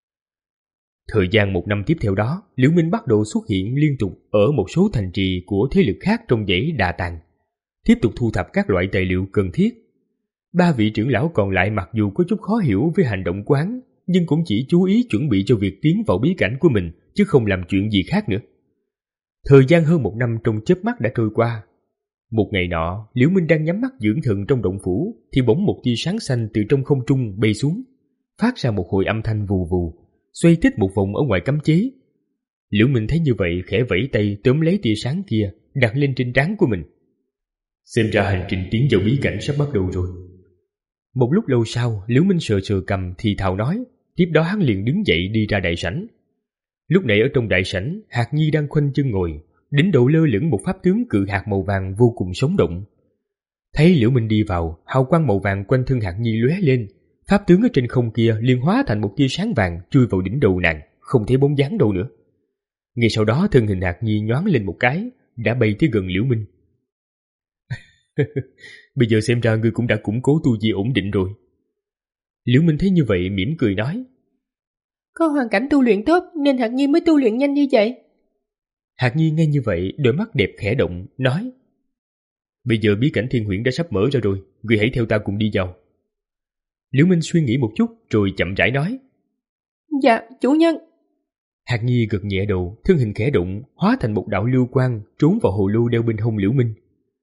Thời gian một năm tiếp theo đó, Liễu Minh bắt đầu xuất hiện liên tục ở một số thành trì của thế lực khác trong dãy Đà Tàng, tiếp tục thu thập các loại tài liệu cần thiết. Ba vị trưởng lão còn lại mặc dù có chút khó hiểu với hành động của hắn, nhưng cũng chỉ chú ý chuẩn bị cho việc tiến vào bí cảnh của mình, chứ không làm chuyện gì khác nữa. Thời gian hơn một năm trong chớp mắt đã trôi qua. Một ngày nọ, Liễu Minh đang nhắm mắt dưỡng thần trong động phủ, thì bỗng một tia sáng xanh từ trong không trung bay xuống, phát ra một hồi âm thanh vù vù, xoay tít một vòng ở ngoài cấm chế. Liễu Minh thấy như vậy khẽ vẫy tay tóm lấy tia sáng kia, đặt lên trên trán của mình. Xem ra hành trình tiến vào bí cảnh sắp bắt đầu rồi. Một lúc lâu sau, Liễu Minh sờ sờ cằm thì thào nói, tiếp đó hắn liền đứng dậy đi ra đại sảnh. Lúc này ở trong đại sảnh, Hạc Nhi đang khoanh chân ngồi, đỉnh đầu lơ lửng một pháp tướng cự hạt màu vàng vô cùng sống động. Thấy Liễu Minh đi vào, hào quang màu vàng quanh thân Hạc Nhi lóe lên, pháp tướng ở trên không kia liền hóa thành một tia sáng vàng chui vào đỉnh đầu nàng, không thấy bóng dáng đâu nữa. Ngay sau đó thân hình Hạc Nhi nhoáng lên một cái, đã bay tới gần Liễu Minh. Bây giờ xem ra ngươi cũng đã củng cố tu vi ổn định rồi. Liễu Minh thấy như vậy mỉm cười nói. Có hoàn cảnh tu luyện tốt nên Hạc Nhi mới tu luyện nhanh như vậy. Hạc Nhi nghe như vậy, đôi mắt đẹp khẽ động, nói. Bây giờ bí cảnh Thiên Huyễn đã sắp mở ra rồi, ngươi hãy theo ta cùng đi vào. Liễu Minh suy nghĩ một chút rồi chậm rãi nói. Dạ, chủ nhân. Hạc Nhi gật nhẹ đầu, thân hình khẽ động, hóa thành một đạo lưu quang trốn vào hồ lô đeo bên hông Liễu Minh.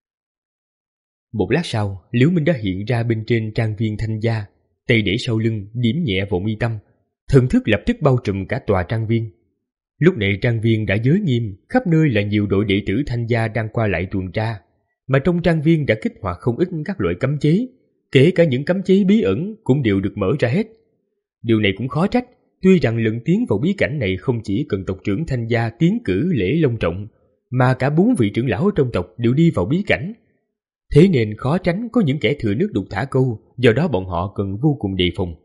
Một lát sau, Liễu Minh đã hiện ra bên trên trang viên Thanh Gia, tay để sau lưng, điểm nhẹ vào mi tâm, thần thức lập tức bao trùm cả tòa trang viên. Lúc này trang viên đã giới nghiêm, khắp nơi là nhiều đội đệ tử Thanh Gia đang qua lại tuần tra, mà trong trang viên đã kích hoạt không ít các loại cấm chế, kể cả những cấm chế bí ẩn cũng đều được mở ra hết. Điều này cũng khó trách, tuy rằng lần tiến vào bí cảnh này không chỉ cần tộc trưởng Thanh Gia tiến cử lễ long trọng, mà cả bốn vị trưởng lão trong tộc đều đi vào bí cảnh. Thế nên khó tránh có những kẻ thừa nước đục thả câu, do đó bọn họ cần vô cùng đề phòng.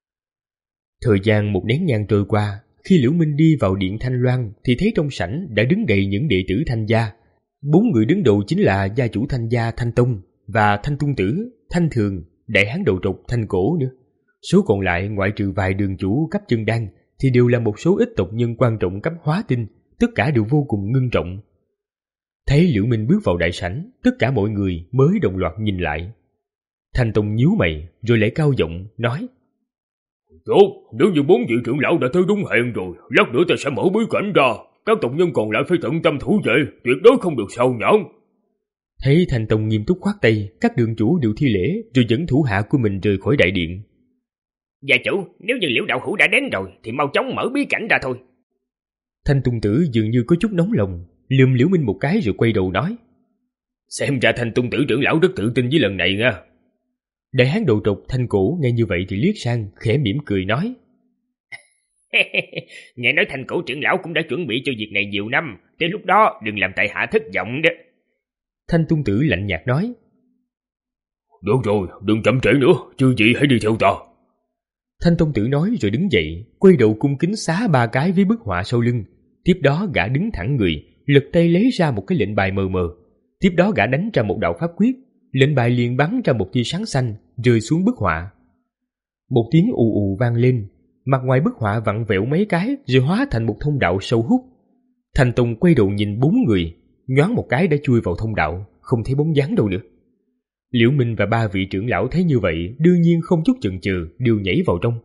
Thời gian một nén nhang trôi qua, khi Liễu Minh đi vào điện Thanh Loan thì thấy trong sảnh đã đứng đầy những đệ tử Thanh Gia. Bốn người đứng đầu chính là gia chủ Thanh Gia Thanh Tông và Thanh Tung Tử, Thanh Thường, đại hán đầu trọc Thanh Cổ nữa. Số còn lại ngoại trừ vài đường chủ cấp chân đan thì đều là một số ít tộc nhân quan trọng cấp hóa tinh, tất cả đều vô cùng ngưng trọng. Thấy Liễu Minh bước vào đại sảnh, tất cả mọi người mới đồng loạt nhìn lại. Thanh Tông nhíu mày rồi lại cao giọng nói. Tốt, nếu như bốn vị trưởng lão đã tới đúng hẹn rồi, lát nữa ta sẽ mở bí cảnh ra, các tộc nhân còn lại phải tận tâm thủ vệ, tuyệt đối không được sao nhãn. Thấy Thanh Tông nghiêm túc khoát tay, các đường chủ đều thi lễ rồi dẫn thủ hạ của mình rời khỏi đại điện. Gia chủ, nếu như Liễu đạo hữu đã đến rồi thì mau chóng mở bí cảnh ra thôi. Thanh Tung Tử dường như có chút nóng lòng, lườm Liễu Minh một cái rồi quay đầu nói. Xem ra Thanh Tung Tử trưởng lão rất tự tin với lần này nha. Đại hán đầu trọc Thanh Cổ nghe như vậy thì liếc sang, khẽ mỉm cười nói. Nghe nói Thanh Cổ trưởng lão cũng đã chuẩn bị cho việc này nhiều năm, tới lúc đó đừng làm tại hạ thất vọng đó. Thanh Tung Tử lạnh nhạt nói. Được rồi, đừng chậm trễ nữa, chư vị hãy đi theo ta. Thanh Tông Tử nói rồi đứng dậy, quay đầu cung kính xá ba cái với bức họa sau lưng. Tiếp đó gã đứng thẳng người, lật tay lấy ra một cái lệnh bài mờ mờ. Tiếp đó gã đánh ra một đạo pháp quyết, lệnh bài liền bắn ra một tia sáng xanh, rơi xuống bức họa. Một tiếng ù ù vang lên, mặt ngoài bức họa vặn vẹo mấy cái rồi hóa thành một thông đạo sâu hút. Thanh Tông quay đầu nhìn bốn người, nhoáng một cái đã chui vào thông đạo, không thấy bóng dáng đâu nữa. Liễu Minh và ba vị trưởng lão thấy như vậy, đương nhiên không chút chần chừ đều nhảy vào trong.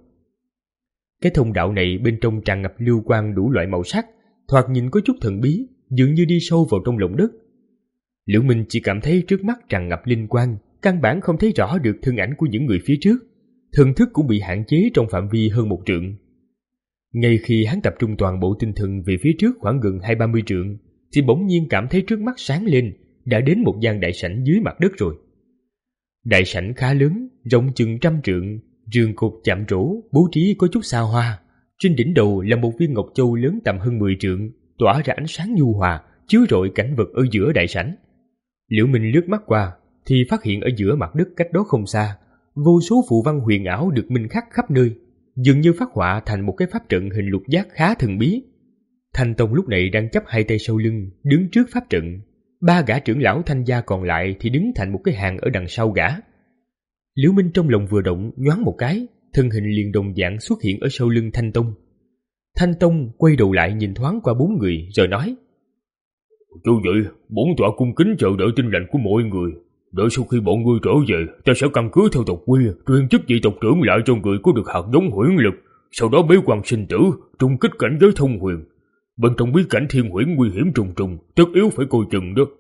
Cái thông đạo này bên trong tràn ngập lưu quang đủ loại màu sắc, thoạt nhìn có chút thần bí, dường như đi sâu vào trong lòng đất. Liễu Minh chỉ cảm thấy trước mắt tràn ngập linh quang, căn bản không thấy rõ được thân ảnh của những người phía trước, thần thức cũng bị hạn chế trong phạm vi hơn một trượng. Ngay khi hắn tập trung toàn bộ tinh thần về phía trước khoảng gần hai ba mươi trượng, thì bỗng nhiên cảm thấy trước mắt sáng lên, đã đến một gian đại sảnh dưới mặt đất rồi. Đại sảnh khá lớn, rộng chừng trăm trượng, giường cột chạm trổ, bố trí có chút xa hoa. Trên đỉnh đầu là một viên ngọc châu lớn tầm hơn mười trượng, tỏa ra ánh sáng nhu hòa, chiếu rọi cảnh vật ở giữa đại sảnh. Liễu Minh lướt mắt qua, thì phát hiện ở giữa mặt đất cách đó không xa, vô số phù văn huyền ảo được minh khắc khắp nơi, dường như phát họa thành một cái pháp trận hình lục giác khá thần bí. Thanh Tông lúc này đang chắp hai tay sau lưng, đứng trước pháp trận. Ba gã trưởng lão Thanh gia còn lại thì đứng thành một cái hàng ở đằng sau gã. Liễu Minh trong lòng vừa động, nhoáng một cái, thân hình liền đồng dạng xuất hiện ở sau lưng Thanh Tông. Thanh Tông quay đầu lại nhìn thoáng qua bốn người rồi nói: Chú vậy, bổn tọa cung kính chờ đợi tin lệnh của mọi người. Đợi sau khi bọn ngươi trở về, ta sẽ căn cứ theo tộc quy, truyền chức vị tộc trưởng lại cho người có được hạt giống huyễn lực, sau đó bế quan sinh tử, trung kích cảnh giới thông huyền. Bên trong bí cảnh thiên huyễn nguy hiểm trùng trùng, tất yếu phải coi chừng đó.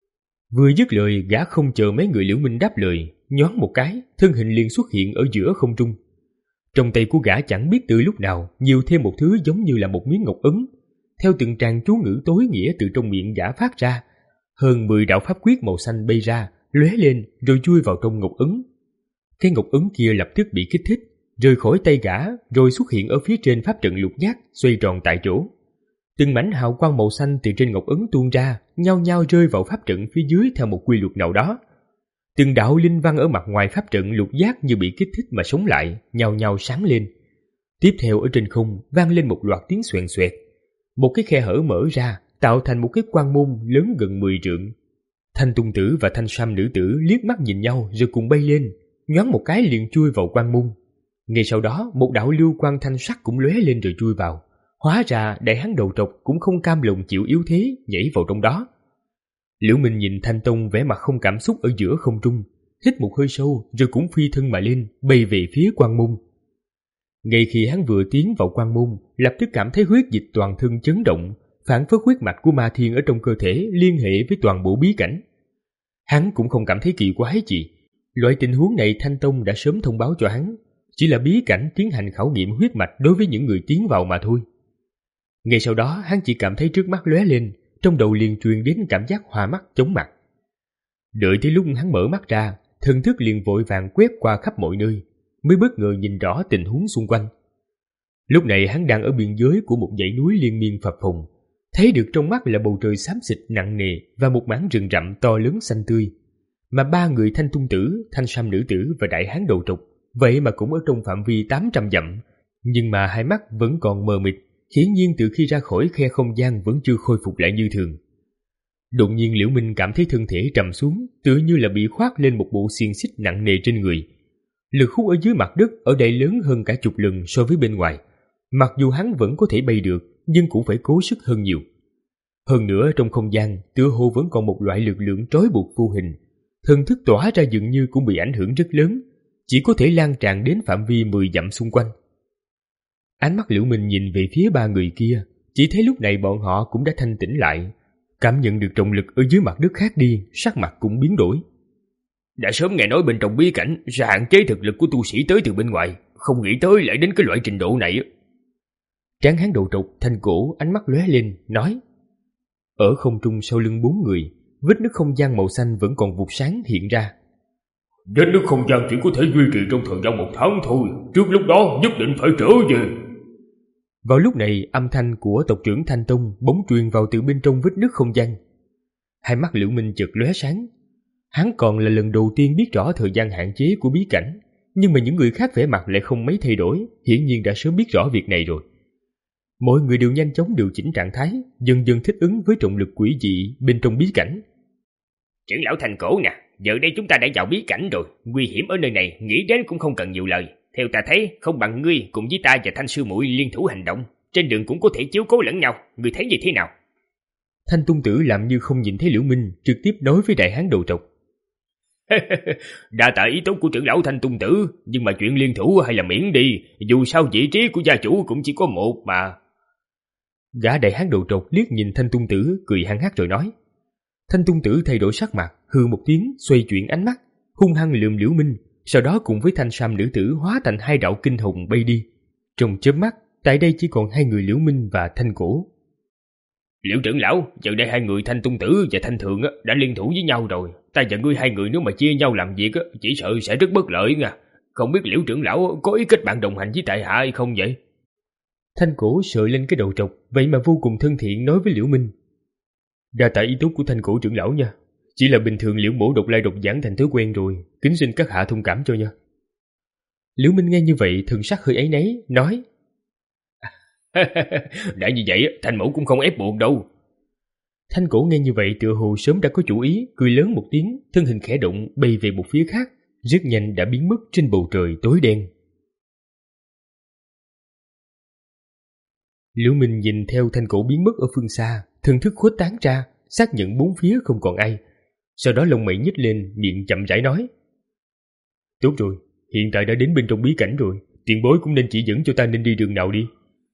Vừa dứt lời, gã không chờ mấy người Liễu Minh đáp lời, nhoáng một cái, thân hình liền xuất hiện ở giữa không trung. Trong tay của gã chẳng biết từ lúc nào nhiều thêm một thứ giống như là một miếng ngọc ấn. Theo từng tràng chú ngữ tối nghĩa từ trong miệng gã phát ra, hơn mười đạo pháp quyết màu xanh bay ra, lóe lên rồi chui vào trong ngọc ấn. Cái ngọc ấn kia lập tức bị kích thích, rời khỏi tay gã rồi xuất hiện ở phía trên pháp trận lục giác, xoay tròn tại chỗ. Từng mảnh hào quang màu xanh từ trên ngọc ấn tuôn ra, nhao nhao rơi vào pháp trận phía dưới theo một quy luật nào đó. Từng đạo linh văn ở mặt ngoài pháp trận lục giác như bị kích thích mà sống lại, nhao nhao sáng lên. Tiếp theo ở trên không vang lên một loạt tiếng xoèn xoẹt. Một cái khe hở mở ra, tạo thành một cái quan môn lớn gần mười trượng. Thanh Tung Tử và Thanh Sam nữ tử liếc mắt nhìn nhau rồi cùng bay lên, nhoáng một cái liền chui vào quan môn. Ngay sau đó, một đạo lưu quang thanh sắc cũng lóe lên rồi chui vào. Hóa ra đại hán đầu trọc cũng không cam lòng chịu yếu thế, nhảy vào trong đó. Liễu Minh nhìn Thanh Tông vẻ mặt không cảm xúc ở giữa không trung, hít một hơi sâu rồi cũng phi thân mà lên, bay về phía quan môn. Ngay khi hắn vừa tiến vào quan môn, lập tức cảm thấy huyết dịch toàn thân chấn động, phản phất huyết mạch của ma thiên ở trong cơ thể liên hệ với toàn bộ bí cảnh. Hắn cũng không cảm thấy kỳ quái gì, loại tình huống này Thanh Tông đã sớm thông báo cho hắn, chỉ là bí cảnh tiến hành khảo nghiệm huyết mạch đối với những người tiến vào mà thôi. Ngay sau đó hắn chỉ cảm thấy trước mắt lóe lên, trong đầu liền truyền đến cảm giác hoa mắt chóng mặt. Đợi tới lúc hắn mở mắt ra, thần thức liền vội vàng quét qua khắp mọi nơi, mới bất ngờ nhìn rõ tình huống xung quanh. Lúc này hắn đang ở biên giới của một dãy núi liên miên phập phồng, thấy được trong mắt là bầu trời xám xịt nặng nề và một mảng rừng rậm to lớn xanh tươi. Mà ba người Thanh Tung Tử, Thanh Sam nữ tử và đại hán đầu trục vậy mà cũng ở trong phạm vi tám trăm dặm, nhưng mà hai mắt vẫn còn mờ mịt, hiển nhiên từ khi ra khỏi khe không gian vẫn chưa khôi phục lại như thường. Đột nhiên Liễu Minh cảm thấy thân thể trầm xuống, tựa như là bị khoác lên một bộ xiềng xích nặng nề trên người. Lực hút ở dưới mặt đất ở đây lớn hơn cả chục lần so với bên ngoài. Mặc dù hắn vẫn có thể bay được, nhưng cũng phải cố sức hơn nhiều. Hơn nữa trong không gian, tựa hồ vẫn còn một loại lực lượng trói buộc vô hình. Thần thức tỏa ra dường như cũng bị ảnh hưởng rất lớn, chỉ có thể lan tràn đến phạm vi mười dặm xung quanh. Ánh mắt Liễu Minh nhìn về phía ba người kia, chỉ thấy lúc này bọn họ cũng đã thanh tĩnh lại, cảm nhận được trọng lực ở dưới mặt đất khác đi, sắc mặt cũng biến đổi. Đã sớm nghe nói bên trong bí cảnh sẽ hạn chế thực lực của tu sĩ tới từ bên ngoài, không nghĩ tới lại đến cái loại trình độ này. Tráng hán đầu trục thanh cổ ánh mắt lóe lên, nói. Ở không trung sau lưng bốn người, vết nứt không gian màu xanh vẫn còn vụt sáng hiện ra. Vết nứt không gian chỉ có thể duy trì trong thời gian một tháng thôi, trước lúc đó nhất định phải trở về. Vào lúc này, âm thanh của tộc trưởng Thanh Tông bỗng truyền vào từ bên trong vết nứt không gian. Hai mắt Liễu Minh chợt lóe sáng. Hắn còn là lần đầu tiên biết rõ thời gian hạn chế của bí cảnh, nhưng mà những người khác vẻ mặt lại không mấy thay đổi, hiển nhiên đã sớm biết rõ việc này rồi. Mọi người đều nhanh chóng điều chỉnh trạng thái, dần dần thích ứng với trọng lực quỷ dị bên trong bí cảnh. Trưởng lão Thành Cổ nè, giờ đây chúng ta đã vào bí cảnh rồi, nguy hiểm ở nơi này nghĩ đến cũng không cần nhiều lời. Theo ta thấy, không bằng ngươi cùng với ta và Thanh sư muội liên thủ hành động, trên đường cũng có thể chiếu cố lẫn nhau, ngươi thấy như thế nào? Thanh Tung Tử làm như không nhìn thấy Liễu Minh, trực tiếp nói với đại hán đầu trọc. Đa tạ ý tốt của trưởng lão Thanh Tung Tử, nhưng mà chuyện liên thủ hay là miễn đi, dù sao vị trí của gia chủ cũng chỉ có một mà. Gã đại hán đầu trọc liếc nhìn Thanh Tung Tử, cười hăng hắc rồi nói. Thanh Tung Tử thay đổi sắc mặt, hừ một tiếng, xoay chuyển ánh mắt, hung hăng lườm Liễu Minh, sau đó cùng với thanh sam nữ tử hóa thành hai đạo kinh hồng bay đi. Trong chớp mắt, tại đây chỉ còn hai người Liễu Minh và Thanh Cổ. Liễu trưởng lão, giờ đây hai người Thanh Tung Tử và Thanh Thường đã liên thủ với nhau rồi. Ta và ngươi hai người nếu mà chia nhau làm việc chỉ sợ sẽ rất bất lợi nha. Không biết Liễu trưởng lão có ý kết bạn đồng hành với tại hạ hay không vậy? Thanh Cổ sợ lên cái đầu trọc, vậy mà vô cùng thân thiện nói với Liễu Minh. Đa tạ ý tốt của Thanh Cổ trưởng lão nha. Chỉ là bình thường Liễu mổ độc lai độc giảng thành thói quen rồi, kính xin các hạ thông cảm cho nha. Liễu Minh nghe như vậy thần sắc hơi áy náy, nói. Đã như vậy Thanh mẫu cũng không ép buộc đâu. Thanh Cổ nghe như vậy tựa hồ sớm đã có chủ ý, cười lớn một tiếng, thân hình khẽ động bay về một phía khác, rất nhanh đã biến mất trên bầu trời tối đen. Liễu Minh nhìn theo Thanh Cổ biến mất ở phương xa, thần thức khuếch tán ra, xác nhận bốn phía không còn ai. Sau đó lông mày nhếch lên, miệng chậm rãi nói. Tốt rồi, hiện tại đã đến bên trong bí cảnh rồi, tiền bối cũng nên chỉ dẫn cho ta nên đi đường nào đi.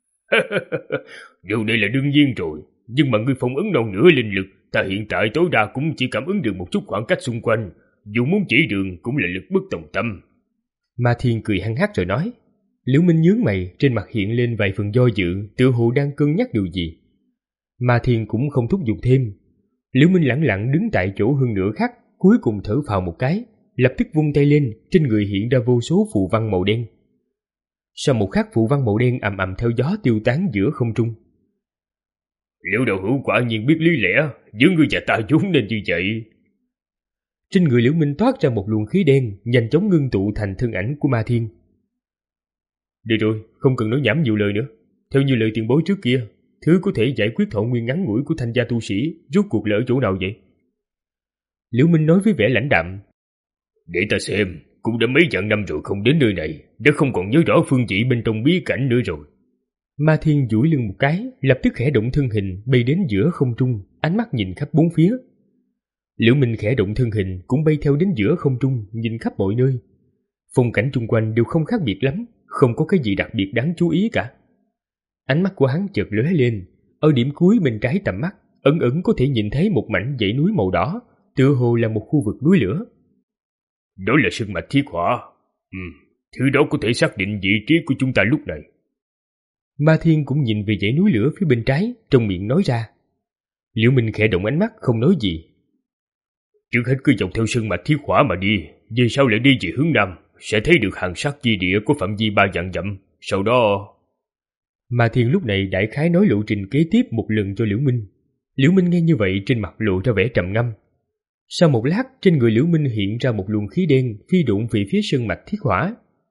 Điều này là đương nhiên rồi, nhưng mà ngươi phong ấn non nửa linh lực, ta hiện tại tối đa cũng chỉ cảm ứng được một chút khoảng cách xung quanh, dù muốn chỉ đường cũng là lực bất tòng tâm. Ma Thiên cười hăng hắc rồi nói. Liễu Minh nhướng mày, trên mặt hiện lên vài phần do dự, tựa hồ đang cân nhắc điều gì. Ma Thiên cũng không thúc giục thêm. Liễu Minh lẳng lặng đứng tại chỗ hơn nửa khắc, cuối cùng thở phào một cái, lập tức vung tay lên, trên người hiện ra vô số phù văn màu đen. Sau một khắc phù văn màu đen ầm ầm theo gió tiêu tán giữa không trung. Liễu đạo hữu quả nhiên biết lý lẽ, giữa ngươi và ta vốn nên như vậy. Trên người Liễu Minh toát ra một luồng khí đen, nhanh chóng ngưng tụ thành thân ảnh của Ma Thiên. Được rồi, không cần nói nhảm nhiều lời nữa. Theo như lời tiền bối trước kia, thứ có thể giải quyết thọ nguyên ngắn ngủi của Thanh gia tu sĩ rốt cuộc là ở chỗ nào vậy? Liễu Minh nói với vẻ lãnh đạm. Để ta xem, cũng đã mấy vạn năm rồi không đến nơi này, đã không còn nhớ rõ phương vị bên trong bí cảnh nữa rồi. Ma Thiên duỗi lưng một cái, lập tức khẽ động thân hình bay đến giữa không trung, ánh mắt nhìn khắp bốn phía. Liễu Minh khẽ động thân hình cũng bay theo đến giữa không trung, nhìn khắp mọi nơi. Phong cảnh chung quanh đều không khác biệt lắm, không có cái gì đặc biệt đáng chú ý cả. Ánh mắt của hắn chợt lóe lên, ở điểm cuối bên trái tầm mắt, ẩn ẩn có thể nhìn thấy một mảnh dãy núi màu đỏ, tựa hồ là một khu vực núi lửa. Đó là sơn mạch thiết hỏa. Ừ, thứ đó có thể xác định vị trí của chúng ta lúc này. Ma Thiên cũng nhìn về dãy núi lửa phía bên trái, trong miệng nói ra. Liễu Minh khẽ động ánh mắt không nói gì. Trước hết cứ dọc theo sơn mạch thiết hỏa mà đi, về sau lại đi về hướng nam, sẽ thấy được hàng sát chi địa của phạm vi ba vạn dặm. Sau đó... Ma Thiên lúc này đại khái nói lộ trình kế tiếp một lần cho Liễu Minh. Liễu Minh nghe như vậy trên mặt lộ ra vẻ trầm ngâm. Sau một lát, trên người Liễu Minh hiện ra một luồng khí đen phi độn về phía sơn mạch thiết hỏa.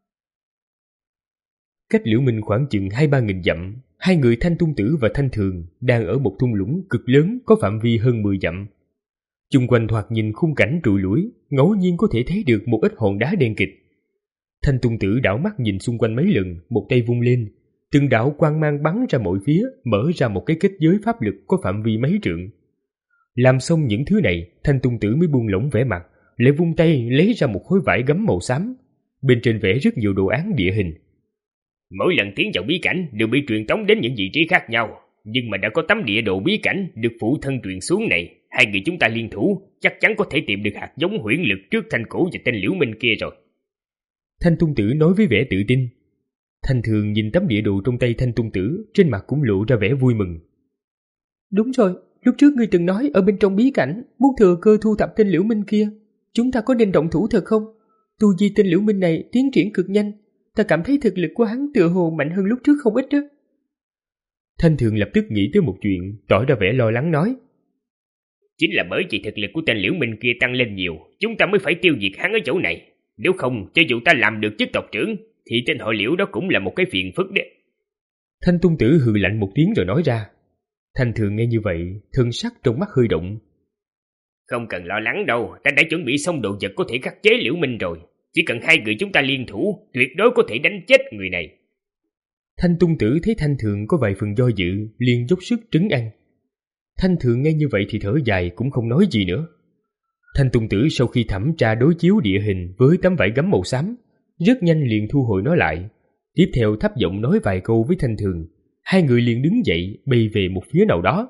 Cách Liễu Minh khoảng chừng hai ba nghìn dặm, hai người Thanh Tung Tử và Thanh Thường đang ở một thung lũng cực lớn có phạm vi hơn mười dặm. Chung quanh thoạt nhìn khung cảnh trụi lủi, ngẫu nhiên có thể thấy được một ít hòn đá đen kịt. Thanh Tung Tử đảo mắt nhìn xung quanh mấy lần, một tay vung lên, từng đạo quang mang bắn ra mọi phía, mở ra một cái kết giới pháp lực có phạm vi mấy trượng. Làm xong những thứ này, Thanh Tung Tử mới buông lỏng vẻ mặt, lại vung tay lấy ra một khối vải gấm màu xám, bên trên vẽ rất nhiều đồ án địa hình. Mỗi lần tiến vào bí cảnh đều bị truyền tống đến những vị trí khác nhau, nhưng mà đã có tấm địa đồ bí cảnh được phụ thân truyền xuống này, hai người chúng ta liên thủ chắc chắn có thể tìm được hạt giống huyễn lực trước Thanh Cổ và tên Liễu Minh kia rồi. Thanh Tung Tử nói với vẻ tự tin. Thanh Thường nhìn tấm địa đồ trong tay Thanh Tung Tử, trên mặt cũng lộ ra vẻ vui mừng. Đúng rồi, lúc trước ngươi từng nói ở bên trong bí cảnh muốn thừa cơ thu thập tên Liễu Minh kia, chúng ta có nên động thủ thật không? Tu vi tên Liễu Minh này tiến triển cực nhanh, ta cảm thấy thực lực của hắn tựa hồ mạnh hơn lúc trước không ít đó. Thanh Thường lập tức nghĩ tới một chuyện, tỏ ra vẻ lo lắng nói. Chính là bởi vì thực lực của tên Liễu Minh kia tăng lên nhiều, chúng ta mới phải tiêu diệt hắn ở chỗ này. Nếu không, cho dù ta làm được chức tộc trưởng, thì tên họ Liễu đó cũng là một cái phiền phức đấy. Thanh Tung Tử hừ lạnh một tiếng rồi nói ra. Thanh Thường nghe như vậy, thân sắc trong mắt hơi động. Không cần lo lắng đâu, ta đã chuẩn bị xong đồ vật có thể khắc chế Liễu Minh rồi. Chỉ cần hai người chúng ta liên thủ, tuyệt đối có thể đánh chết người này. Thanh Tung Tử thấy Thanh Thượng có vài phần do dự, liền dốc sức trấn an. Thanh Thượng nghe như vậy thì thở dài cũng không nói gì nữa. Thanh Tung Tử sau khi thẩm tra đối chiếu địa hình với tấm vải gấm màu xám, rất nhanh liền thu hồi nó lại. Tiếp theo thấp giọng nói vài câu với Thanh Thường. Hai người liền đứng dậy bay về một phía nào đó.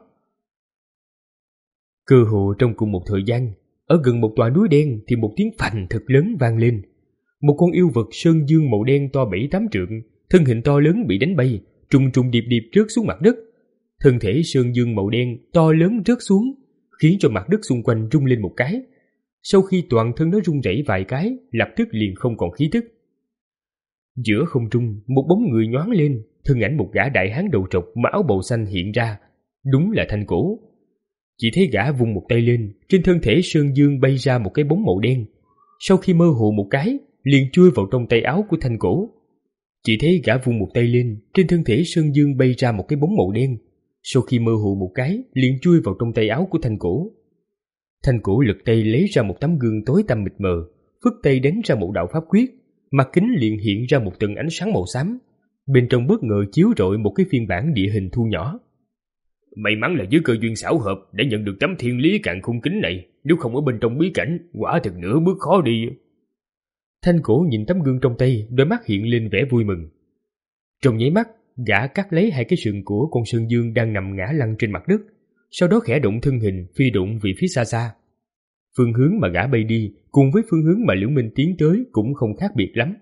Cơ hồ trong cùng một thời gian, ở gần một tòa núi đen thì một tiếng phành thật lớn vang lên. Một con yêu vật sơn dương màu đen to bảy tám trượng, thân hình to lớn bị đánh bay, trùng trùng điệp điệp rớt xuống mặt đất. Thân thể sơn dương màu đen to lớn rớt xuống, khiến cho mặt đất xung quanh rung lên một cái. Sau khi toàn thân nó rung rẩy vài cái, lập tức liền không còn khí tức. Giữa không trung, một bóng người nhoáng lên, thân ảnh một gã đại hán đầu trọc mà áo bào xanh hiện ra, đúng là Thanh Cổ. Chỉ thấy gã vung một tay lên, trên thân thể sơn dương bay ra một cái bóng màu đen. Sau khi mơ hồ một cái, liền chui vào trong tay áo của Thanh Cổ. Chỉ thấy gã vung một tay lên, trên thân thể sơn dương bay ra một cái bóng màu đen. Sau khi mơ hồ một cái, liền chui vào trong tay áo của Thanh Cổ. Thanh Cổ lật tay lấy ra một tấm gương tối tăm mịt mờ, phất tay đánh ra một đạo pháp quyết, mặt kính liền hiện ra một tầng ánh sáng màu xám. Bên trong bất ngờ chiếu rọi một cái phiên bản địa hình thu nhỏ. May mắn là dưới cơ duyên xảo hợp để nhận được tấm thiên lý càn khôn kính này, nếu không ở bên trong bí cảnh, quả thực nửa bước khó đi. Thanh Cổ nhìn tấm gương trong tay, đôi mắt hiện lên vẻ vui mừng. Trong nháy mắt, gã cắt lấy hai cái sừng của con sơn dương đang nằm ngã lăn trên mặt đất, sau đó khẽ động thân hình phi độn về phía xa xa. Phương hướng mà gã bay đi cùng với phương hướng mà Liễu Minh tiến tới cũng không khác biệt lắm.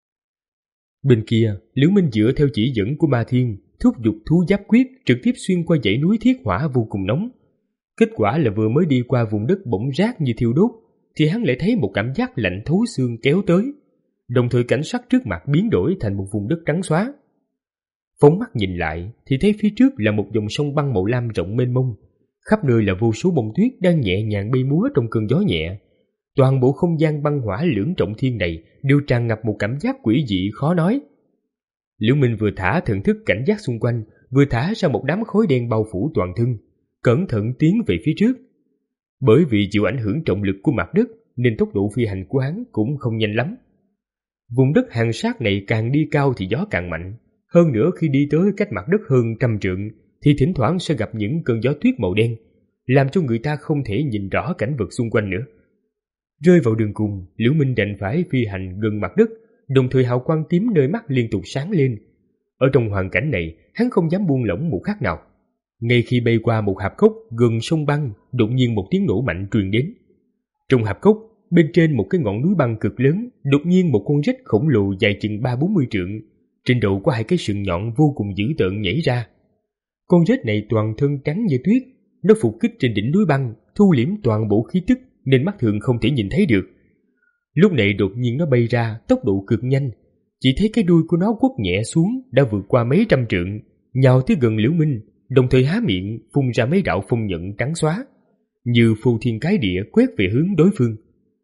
Bên kia, Liễu Minh dựa theo chỉ dẫn của Ma Thiên, thúc giục thú giáp quyết trực tiếp xuyên qua dãy núi thiết hỏa vô cùng nóng. Kết quả là vừa mới đi qua vùng đất bỗng rát như thiêu đốt, thì hắn lại thấy một cảm giác lạnh thấu xương kéo tới, đồng thời cảnh sắc trước mặt biến đổi thành một vùng đất trắng xóa. Phóng mắt nhìn lại thì thấy phía trước là một dòng sông băng màu lam rộng mênh mông, khắp nơi là vô số bông tuyết đang nhẹ nhàng bay múa trong cơn gió nhẹ. Toàn bộ không gian băng hỏa lưỡng trọng thiên này đều tràn ngập một cảm giác quỷ dị khó nói. Liễu Minh vừa thả thần thức cảnh giác xung quanh, vừa thả ra một đám khói đen bao phủ toàn thân, cẩn thận tiến về phía trước. Bởi vì chịu ảnh hưởng trọng lực của mặt đất nên tốc độ phi hành của hắn cũng không nhanh lắm. Vùng đất hàn sát này càng đi cao thì gió càng mạnh, hơn nữa khi đi tới cách mặt đất hơn trăm trượng thì thỉnh thoảng sẽ gặp những cơn gió tuyết màu đen, làm cho người ta không thể nhìn rõ cảnh vật xung quanh nữa. Rơi vào đường cùng, Liễu Minh đành phải phi hành gần mặt đất, đồng thời hào quang tím nơi mắt liên tục sáng lên. Ở trong hoàn cảnh này, hắn không dám buông lỏng một khắc nào. Ngay khi bay qua một hạp cốc gần sông băng, đột nhiên một tiếng nổ mạnh truyền đến. Trong hạp cốc, bên trên một cái ngọn núi băng cực lớn, đột nhiên một con rết khổng lồ dài chừng ba bốn mươi trượng, trên đầu có hai cái sừng nhọn vô cùng dữ tợn nhảy ra. Con rết này toàn thân trắng như tuyết, nó phục kích trên đỉnh núi băng, thu liễm toàn bộ khí tức nên mắt thường không thể nhìn thấy được. Lúc này đột nhiên nó bay ra, tốc độ cực nhanh, chỉ thấy cái đuôi của nó quất nhẹ xuống đã vượt qua mấy trăm trượng, nhào tới gần Liễu Minh, đồng thời há miệng phun ra mấy đạo phong nhận trắng xóa, như phù thiên cái địa quét về hướng đối phương.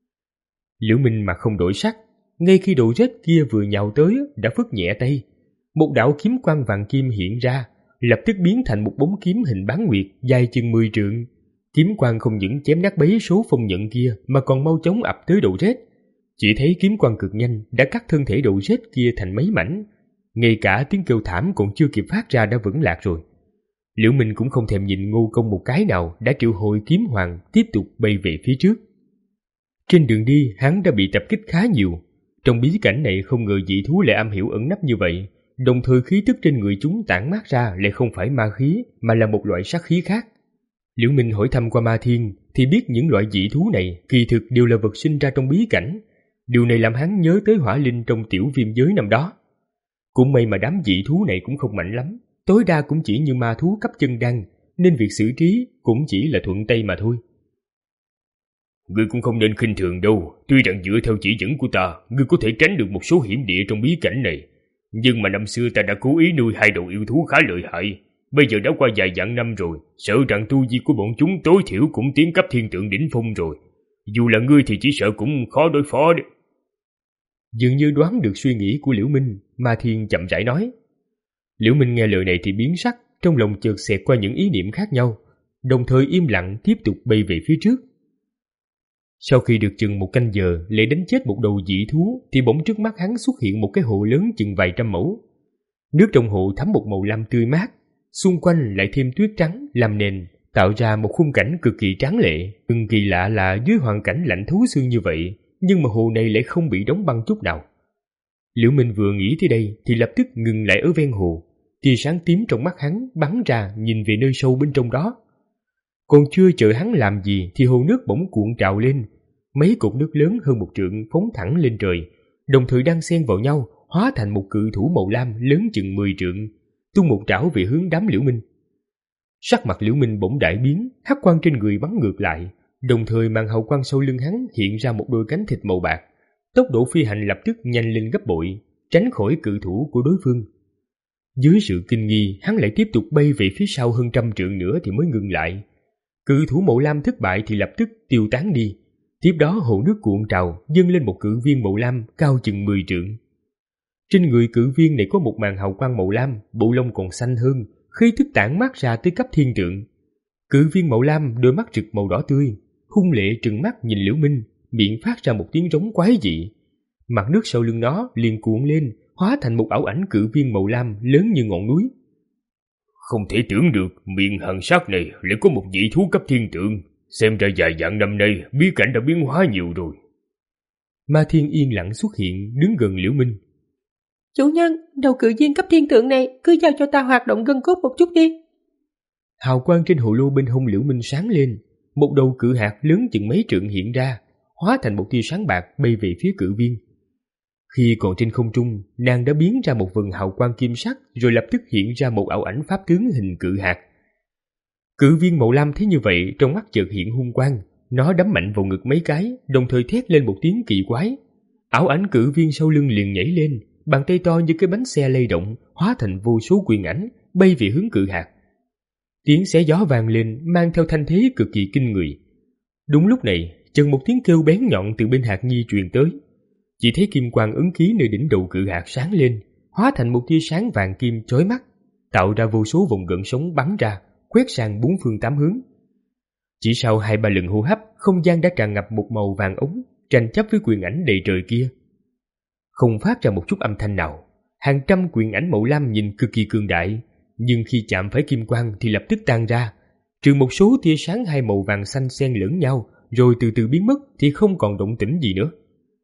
Liễu Minh mà không đổi sắc, ngay khi độ rết kia vừa nhào tới đã phất nhẹ tay, một đạo kiếm quang vàng kim hiện ra, lập tức biến thành một bóng kiếm hình bán nguyệt dài chừng mười trượng. Kiếm quang không những chém nát bấy số phong nhận kia mà còn mau chóng ập tới độ rết. Chỉ thấy kiếm quang cực nhanh đã cắt thân thể độ rết kia thành mấy mảnh, ngay cả tiếng kêu thảm còn chưa kịp phát ra đã vững lạc rồi. Liễu Minh cũng không thèm nhìn Ngô Công một cái nào, đã triệu hồi kiếm hoàng tiếp tục bay về phía trước. Trên đường đi hắn đã bị tập kích khá nhiều. Trong bí cảnh này không ngờ dị thú lại am hiểu ẩn nấp như vậy, đồng thời khí tức trên người chúng tản mát ra lại không phải ma khí mà là một loại sát khí khác. Liễu Minh hỏi thăm qua Ma Thiên thì biết những loại dị thú này kỳ thực đều là vật sinh ra trong bí cảnh. Điều này làm hắn nhớ tới hỏa linh trong tiểu viêm giới năm đó. Cũng may mà đám dị thú này cũng không mạnh lắm, tối đa cũng chỉ như ma thú cấp chân đăng, nên việc xử trí cũng chỉ là thuận tay mà thôi. Ngươi cũng không nên khinh thường đâu, tuy rằng dựa theo chỉ dẫn của ta, ngươi có thể tránh được một số hiểm địa trong bí cảnh này. Nhưng mà năm xưa ta đã cố ý nuôi hai đầu yêu thú khá lợi hại, bây giờ đã qua vài vạn năm rồi, sợ rằng tu vi của bọn chúng tối thiểu cũng tiến cấp thiên tượng đỉnh phong rồi. Dù là ngươi thì chỉ sợ cũng khó đối phó đấy. Dường như đoán được suy nghĩ của Liễu Minh, Ma Thiên chậm rãi nói. Liễu Minh nghe lời này thì biến sắc, trong lòng chợt xẹt qua những ý niệm khác nhau, đồng thời im lặng tiếp tục bay về phía trước. Sau khi được chừng một canh giờ để đánh chết một đầu dị thú thì bỗng trước mắt hắn xuất hiện một cái hồ lớn chừng vài trăm mẫu. Nước trong hồ thấm một màu lam tươi mát, xung quanh lại thêm tuyết trắng làm nền, tạo ra một khung cảnh cực kỳ tráng lệ. Nhưng kỳ lạ là dưới hoàn cảnh lạnh thấu xương như vậy, nhưng mà hồ này lại không bị đóng băng chút nào. Liễu Minh vừa nghĩ tới đây thì lập tức ngừng lại ở ven hồ. Tia sáng tím trong mắt hắn bắn ra nhìn về nơi sâu bên trong đó. Còn chưa chờ hắn làm gì thì hồ nước bỗng cuộn trào lên, mấy cột nước lớn hơn một trượng phóng thẳng lên trời, đồng thời đan xen vào nhau hóa thành một cự thủ màu lam lớn chừng mười trượng, tung một trảo về hướng đám Liễu Minh. Sắc mặt Liễu Minh bỗng đại biến, hắc quang trên người bắn ngược lại, đồng thời màn hào quang sau lưng hắn hiện ra một đôi cánh thịt màu bạc, tốc độ phi hành lập tức nhanh lên gấp bội, tránh khỏi cự thủ của đối phương. Dưới sự kinh nghi, hắn lại tiếp tục bay về phía sau hơn trăm trượng nữa thì mới ngừng lại. Cự thủ màu lam thất bại thì lập tức tiêu tán đi. Tiếp đó hồ nước cuộn trào dâng lên một cự viên màu lam cao chừng mười trượng. Trên người cự viên này có một màn hào quang màu lam, bộ lông còn xanh hơn, khí tức tản mát ra tới cấp thiên trượng. Cự viên màu lam đôi mắt rực màu đỏ tươi, hung lệ trừng mắt nhìn Liễu Minh, miệng phát ra một tiếng rống quái dị. Mặt nước sau lưng nó liền cuộn lên, hóa thành một ảo ảnh cự viên màu lam lớn như ngọn núi. Không thể tưởng được miệng hằng sát này lại có một dị thú cấp thiên tượng. Xem ra vài vạn năm nay bí cảnh đã biến hóa nhiều rồi. Ma Thiên yên lặng xuất hiện đứng gần Liễu Minh. Chủ nhân, đầu cự viên cấp thiên tượng này cứ giao cho ta hoạt động gân cốt một chút đi. Hào quang trên hồ lô bên hông Liễu Minh sáng lên, một đầu cự hạt lớn chừng mấy trượng hiện ra, hóa thành một tia sáng bạc bay về phía cự viên. Khi còn trên không trung, nàng đã biến ra một vầng hào quang kim sắc, rồi lập tức hiện ra một ảo ảnh pháp tướng hình cự hạt. Cự viên màu lam thấy như vậy, trong mắt chợt hiện hung quang, nó đấm mạnh vào ngực mấy cái, đồng thời thét lên một tiếng kỳ quái. Ảo ảnh cự viên sau lưng liền nhảy lên, bàn tay to như cái bánh xe lay động, hóa thành vô số quyền ảnh, bay về hướng cự hạt. Tiếng xé gió vang lên, mang theo thanh thế cực kỳ kinh người. Đúng lúc này, chợt một tiếng kêu bén nhọn từ bên Hạt Nhi truyền tới. Chỉ thấy kim quang ấn ký nơi đỉnh đầu cự hạt sáng lên, hóa thành một tia sáng vàng kim chói mắt, tạo ra vô số vòng gợn sóng bắn ra, quét sang bốn phương tám hướng. Chỉ sau hai ba lần hô hấp, không gian đã tràn ngập một màu vàng ống, tranh chấp với quyền ảnh đầy trời kia. Không phát ra một chút âm thanh nào, hàng trăm quyền ảnh màu lam nhìn cực kỳ cường đại, nhưng khi chạm phải kim quang thì lập tức tan ra, trừ một số tia sáng hai màu vàng xanh xen lẫn nhau, rồi từ từ biến mất thì không còn động tĩnh gì nữa.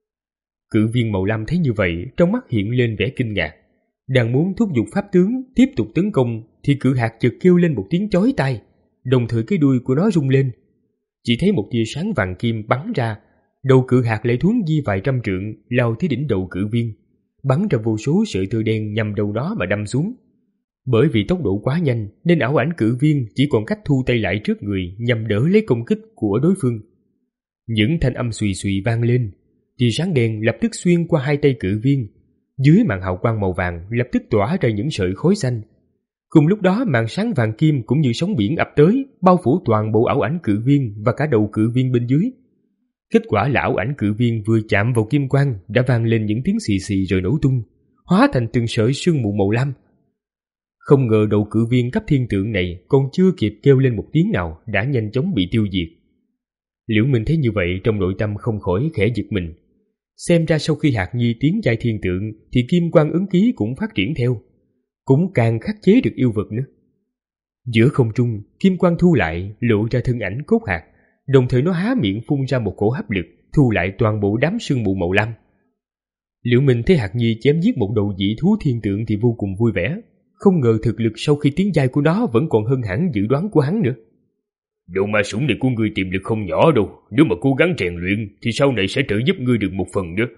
Cự viên màu lam thấy như vậy, trong mắt hiện lên vẻ kinh ngạc, đang muốn thúc giục pháp tướng tiếp tục tấn công thì cự hạt chợt kêu lên một tiếng chói tai, đồng thời cái đuôi của nó rung lên. Chỉ thấy một tia sáng vàng kim bắn ra, đầu cự hạt lại thuấn di vài trăm trượng, lao tới đỉnh đầu cự viên, bắn ra vô số sợi tơ đen nhằm đầu đó mà đâm xuống. Bởi vì tốc độ quá nhanh nên ảo ảnh cự viên chỉ còn cách thu tay lại trước người nhằm đỡ lấy công kích của đối phương. Những thanh âm xùy xùy vang lên, tia sáng đen lập tức xuyên qua hai tay cự viên, dưới màn hào quang màu vàng lập tức tỏa ra những sợi khói xanh. Cùng lúc đó màn sáng vàng kim cũng như sóng biển ập tới, bao phủ toàn bộ ảo ảnh cự viên và cả đầu cự viên bên dưới. Kết quả là ảo ảnh cự viên vừa chạm vào kim quang đã vang lên những tiếng xì xì rồi nổ tung, hóa thành từng sợi sương mù màu lam. Không ngờ đầu cự viên cấp thiên tượng này còn chưa kịp kêu lên một tiếng nào đã nhanh chóng bị tiêu diệt. Liễu Minh thấy như vậy trong nội tâm không khỏi khẽ giật mình. Xem ra sau khi Hạt Nhi tiến giai thiên tượng thì kim quang ứng ký cũng phát triển theo, cũng càng khắc chế được yêu vật nữa. Giữa không trung, kim quang thu lại lộ ra thân ảnh cốt hạt, đồng thời nó há miệng phun ra một cổ hấp lực thu lại toàn bộ đám sương mù màu lam. Liễu Minh thấy Hạt Nhi chém giết một đầu dị thú thiên tượng thì vô cùng vui vẻ, không ngờ thực lực sau khi tiến giai của nó vẫn còn hơn hẳn dự đoán của hắn nữa. Đồ ma sủng này của ngươi tiềm lực không nhỏ đâu, nếu mà cố gắng rèn luyện thì sau này sẽ trợ giúp ngươi được một phần nữa.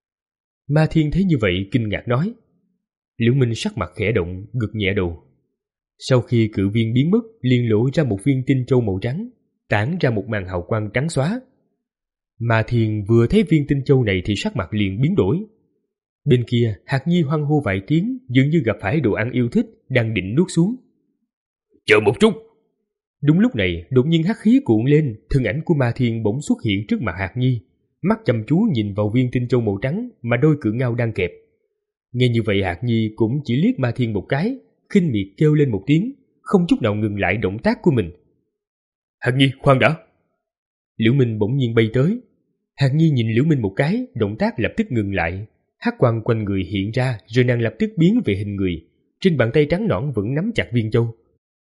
Ma Thiên thấy như vậy kinh ngạc nói. Liễu Minh sắc mặt khẽ động, gật nhẹ đầu. Sau khi cự viên biến mất, liền lộ ra một viên tinh châu màu trắng, tản ra một màn hào quang trắng xóa. Ma Thiên vừa thấy viên tinh châu này thì sắc mặt liền biến đổi. Bên kia, Hạt Nhi hoan hô vài tiếng, dường như gặp phải đồ ăn yêu thích, đang định nuốt xuống. Chờ một chút! Đúng lúc này, đột nhiên hắc khí cuộn lên, thân ảnh của Ma Thiên bỗng xuất hiện trước mặt Hạt Nhi, mắt chăm chú nhìn vào viên tinh châu màu trắng mà đôi cự ngao đang kẹp. Nghe như vậy Hạt Nhi cũng chỉ liếc Ma Thiên một cái, khinh miệt kêu lên một tiếng, không chút nào ngừng lại động tác của mình. Hạt Nhi, khoan đã! Liễu Minh bỗng nhiên bay tới. Hạc Nhi nhìn Liễu Minh một cái, động tác lập tức ngừng lại. Hắc quang quanh người hiện ra, rồi nàng lập tức biến về hình người. Trên bàn tay trắng nõn vẫn nắm chặt viên châu.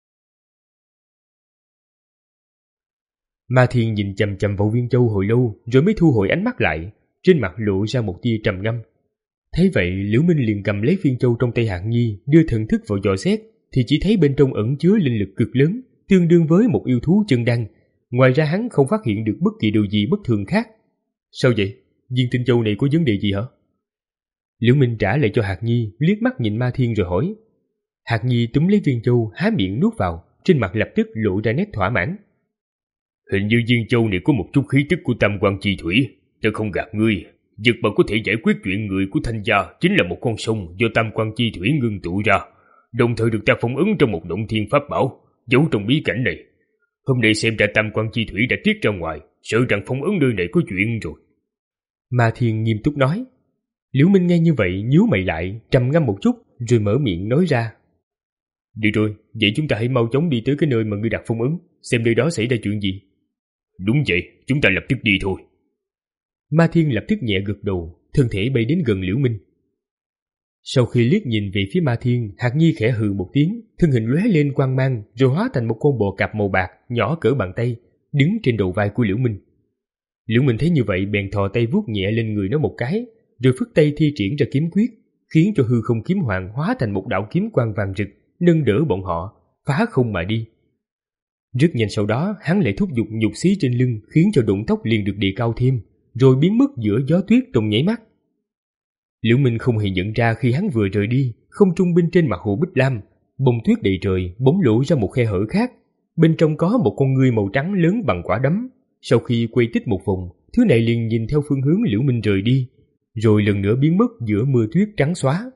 Ma Thiên nhìn chằm chằm vào viên châu hồi lâu, rồi mới thu hồi ánh mắt lại, trên mặt lộ ra một tia trầm ngâm. Thấy vậy, Liễu Minh liền cầm lấy viên châu trong tay Hạc Nhi, đưa thần thức vào dò xét, thì chỉ thấy bên trong ẩn chứa linh lực cực lớn, tương đương với một yêu thú chân đan. Ngoài ra hắn không phát hiện được bất kỳ điều gì bất thường khác. Sao vậy? Viên tinh châu này có vấn đề gì hả? Liễu Minh trả lại cho Hạc Nhi, liếc mắt nhìn Ma Thiên rồi hỏi. Hạc Nhi túm lấy viên châu, há miệng nuốt vào, trên mặt lập tức lộ ra nét thỏa mãn. Hình như viên châu này có một chút khí tức của tam quan chi thủy. Ta không gạt ngươi, vật mà có thể giải quyết chuyện người của Thanh gia chính là một con sông do tam quan chi thủy ngưng tụ ra, đồng thời được ta phong ấn trong một động thiên pháp bảo giấu trong bí cảnh này. Hôm nay xem ra tam quan chi thủy đã tiết ra ngoài, sợ rằng phong ấn nơi này có chuyện rồi. Ma Thiên nghiêm túc nói. Liễu Minh nghe như vậy nhíu mày lại, trầm ngâm một chút, rồi mở miệng nói ra. Được rồi, vậy chúng ta hãy mau chóng đi tới cái nơi mà ngươi đặt phong ấn, xem nơi đó xảy ra chuyện gì. Đúng vậy, chúng ta lập tức đi thôi. Ma Thiên lập tức nhẹ gật đầu, thân thể bay đến gần Liễu Minh. Sau khi liếc nhìn về phía Ma Thiên, Hạc Nhi khẽ hừ một tiếng, thân hình lóe lên quang mang, rồi hóa thành một con bò cạp màu bạc, nhỏ cỡ bàn tay, đứng trên đầu vai của Liễu Minh. Liễu Minh thấy như vậy bèn thò tay vuốt nhẹ lên người nó một cái, rồi phất tay thi triển ra kiếm quyết, khiến cho hư không kiếm hoàng hóa thành một đạo kiếm quang vàng rực, nâng đỡ bọn họ, phá không mà đi. Rất nhanh sau đó, hắn lại thúc giục nhục xí trên lưng, khiến cho đụng tốc liền được đề cao thêm, rồi biến mất giữa gió tuyết trong nháy mắt. Liễu Minh không hề nhận ra khi hắn vừa rời đi, không trung bên trên mặt hồ Bích Lam, bông tuyết đầy trời bỗng lộ ra một khe hở khác, bên trong có một con ngươi màu trắng lớn bằng quả đấm. Sau khi quay tích một vòng, thứ này liền nhìn theo phương hướng Liễu Minh rời đi, rồi lần nữa biến mất giữa mưa tuyết trắng xóa.